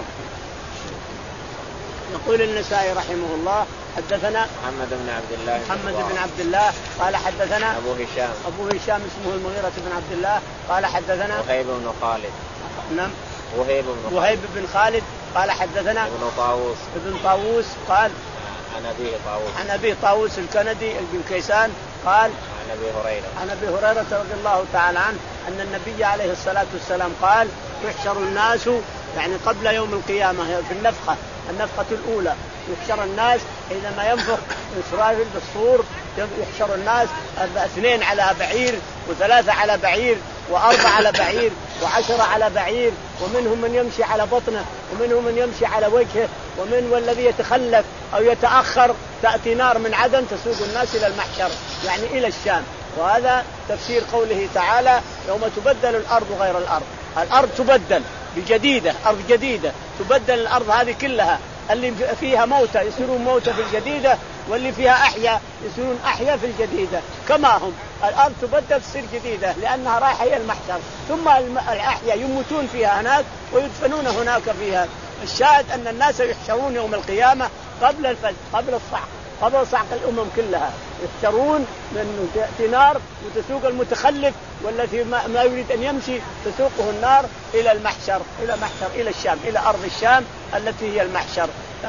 يقول النسائي رحمه الله حدثنا محمد بن عبد الله محمد بن عبد الله قال حدثنا أبو هشام أبو هشام اسمه المغيرة بن عبد الله قال حدثنا وهيب بن خالد نعم وهيب بن وهيب بن خالد قال حدثنا ابن طاووس ابن طاووس قال عن أبي طاووس عن أبي طاووس الكندي بن كيسان قال عن أبي هريرة عن أبي هريرة رضي الله تعالى عنه أن النبي عليه الصلاة والسلام قال يحشر الناس يعني قبل يوم القيامة في النفخة النفخة الأولى يحشر الناس حينما ينفخ إسرافيل بالصور يحشر الناس اثنين على بعير وثلاثة على بعير وأربعة على بعير وعشرة على بعير ومنهم من يمشي على بطنه ومنهم من يمشي على وجهه ومن والذي يتخلف أو يتأخر تأتي نار من عدن تسوق الناس إلى المحشر يعني إلى الشام. وهذا تفسير قوله تعالى يوم تبدل الأرض غير الأرض. الأرض تبدل بجديدة أرض جديدة تبدل الأرض هذه كلها اللي فيها موتى يصيرون موتى في الجديدة واللي فيها أحياء يصيرون أحياء في الجديدة كما هم. الأرض تبدل تصير جديدة لأنها رايحة إلى المحشر ثم الأحياء يموتون فيها هناك ويدفنون هناك فيها. الشاهد أن الناس يحشرون يوم القيامة قبل الفجر قبل الصعق قبل صعق الأمم كلها يحشرون من تأتي نار وتسوق المتخلف والذي ما يريد أن يمشي تسوقه النار إلى المحشر إلى محشر إلى الشام إلى أرض الشام التي هي المحشر.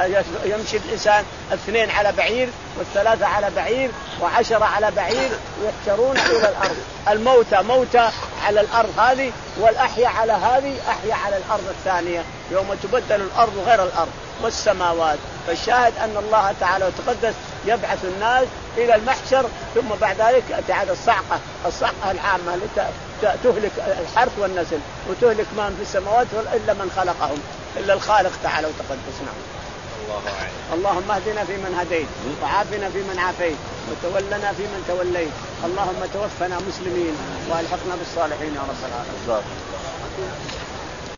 يمشي الإنسان اثنين على بعير والثلاثة على بعير وعشرة على بعير ويحشرون إلى الأرض. الموتى موتى على الأرض هذه والأحياء على هذه أحياء على الأرض الثانية يوم تبدل الأرض غير الأرض والسماوات. فالشاهد أن الله تعالى وتقدس يبعث الناس إلى المحشر ثم بعد ذلك تعاد الصعقة الصعقة العامة التي تهلك الحرث والنسل وتهلك من في السماوات إلا من خلقهم إلا الخالق تعالى وتقدس. نعم. الله أعلم. اللهم اهدنا فيمن هديت وعافنا فيمن عافيت وتولنا فيمن توليت. اللهم توفنا مسلمين والحقنا بالصالحين يا رب العالمين.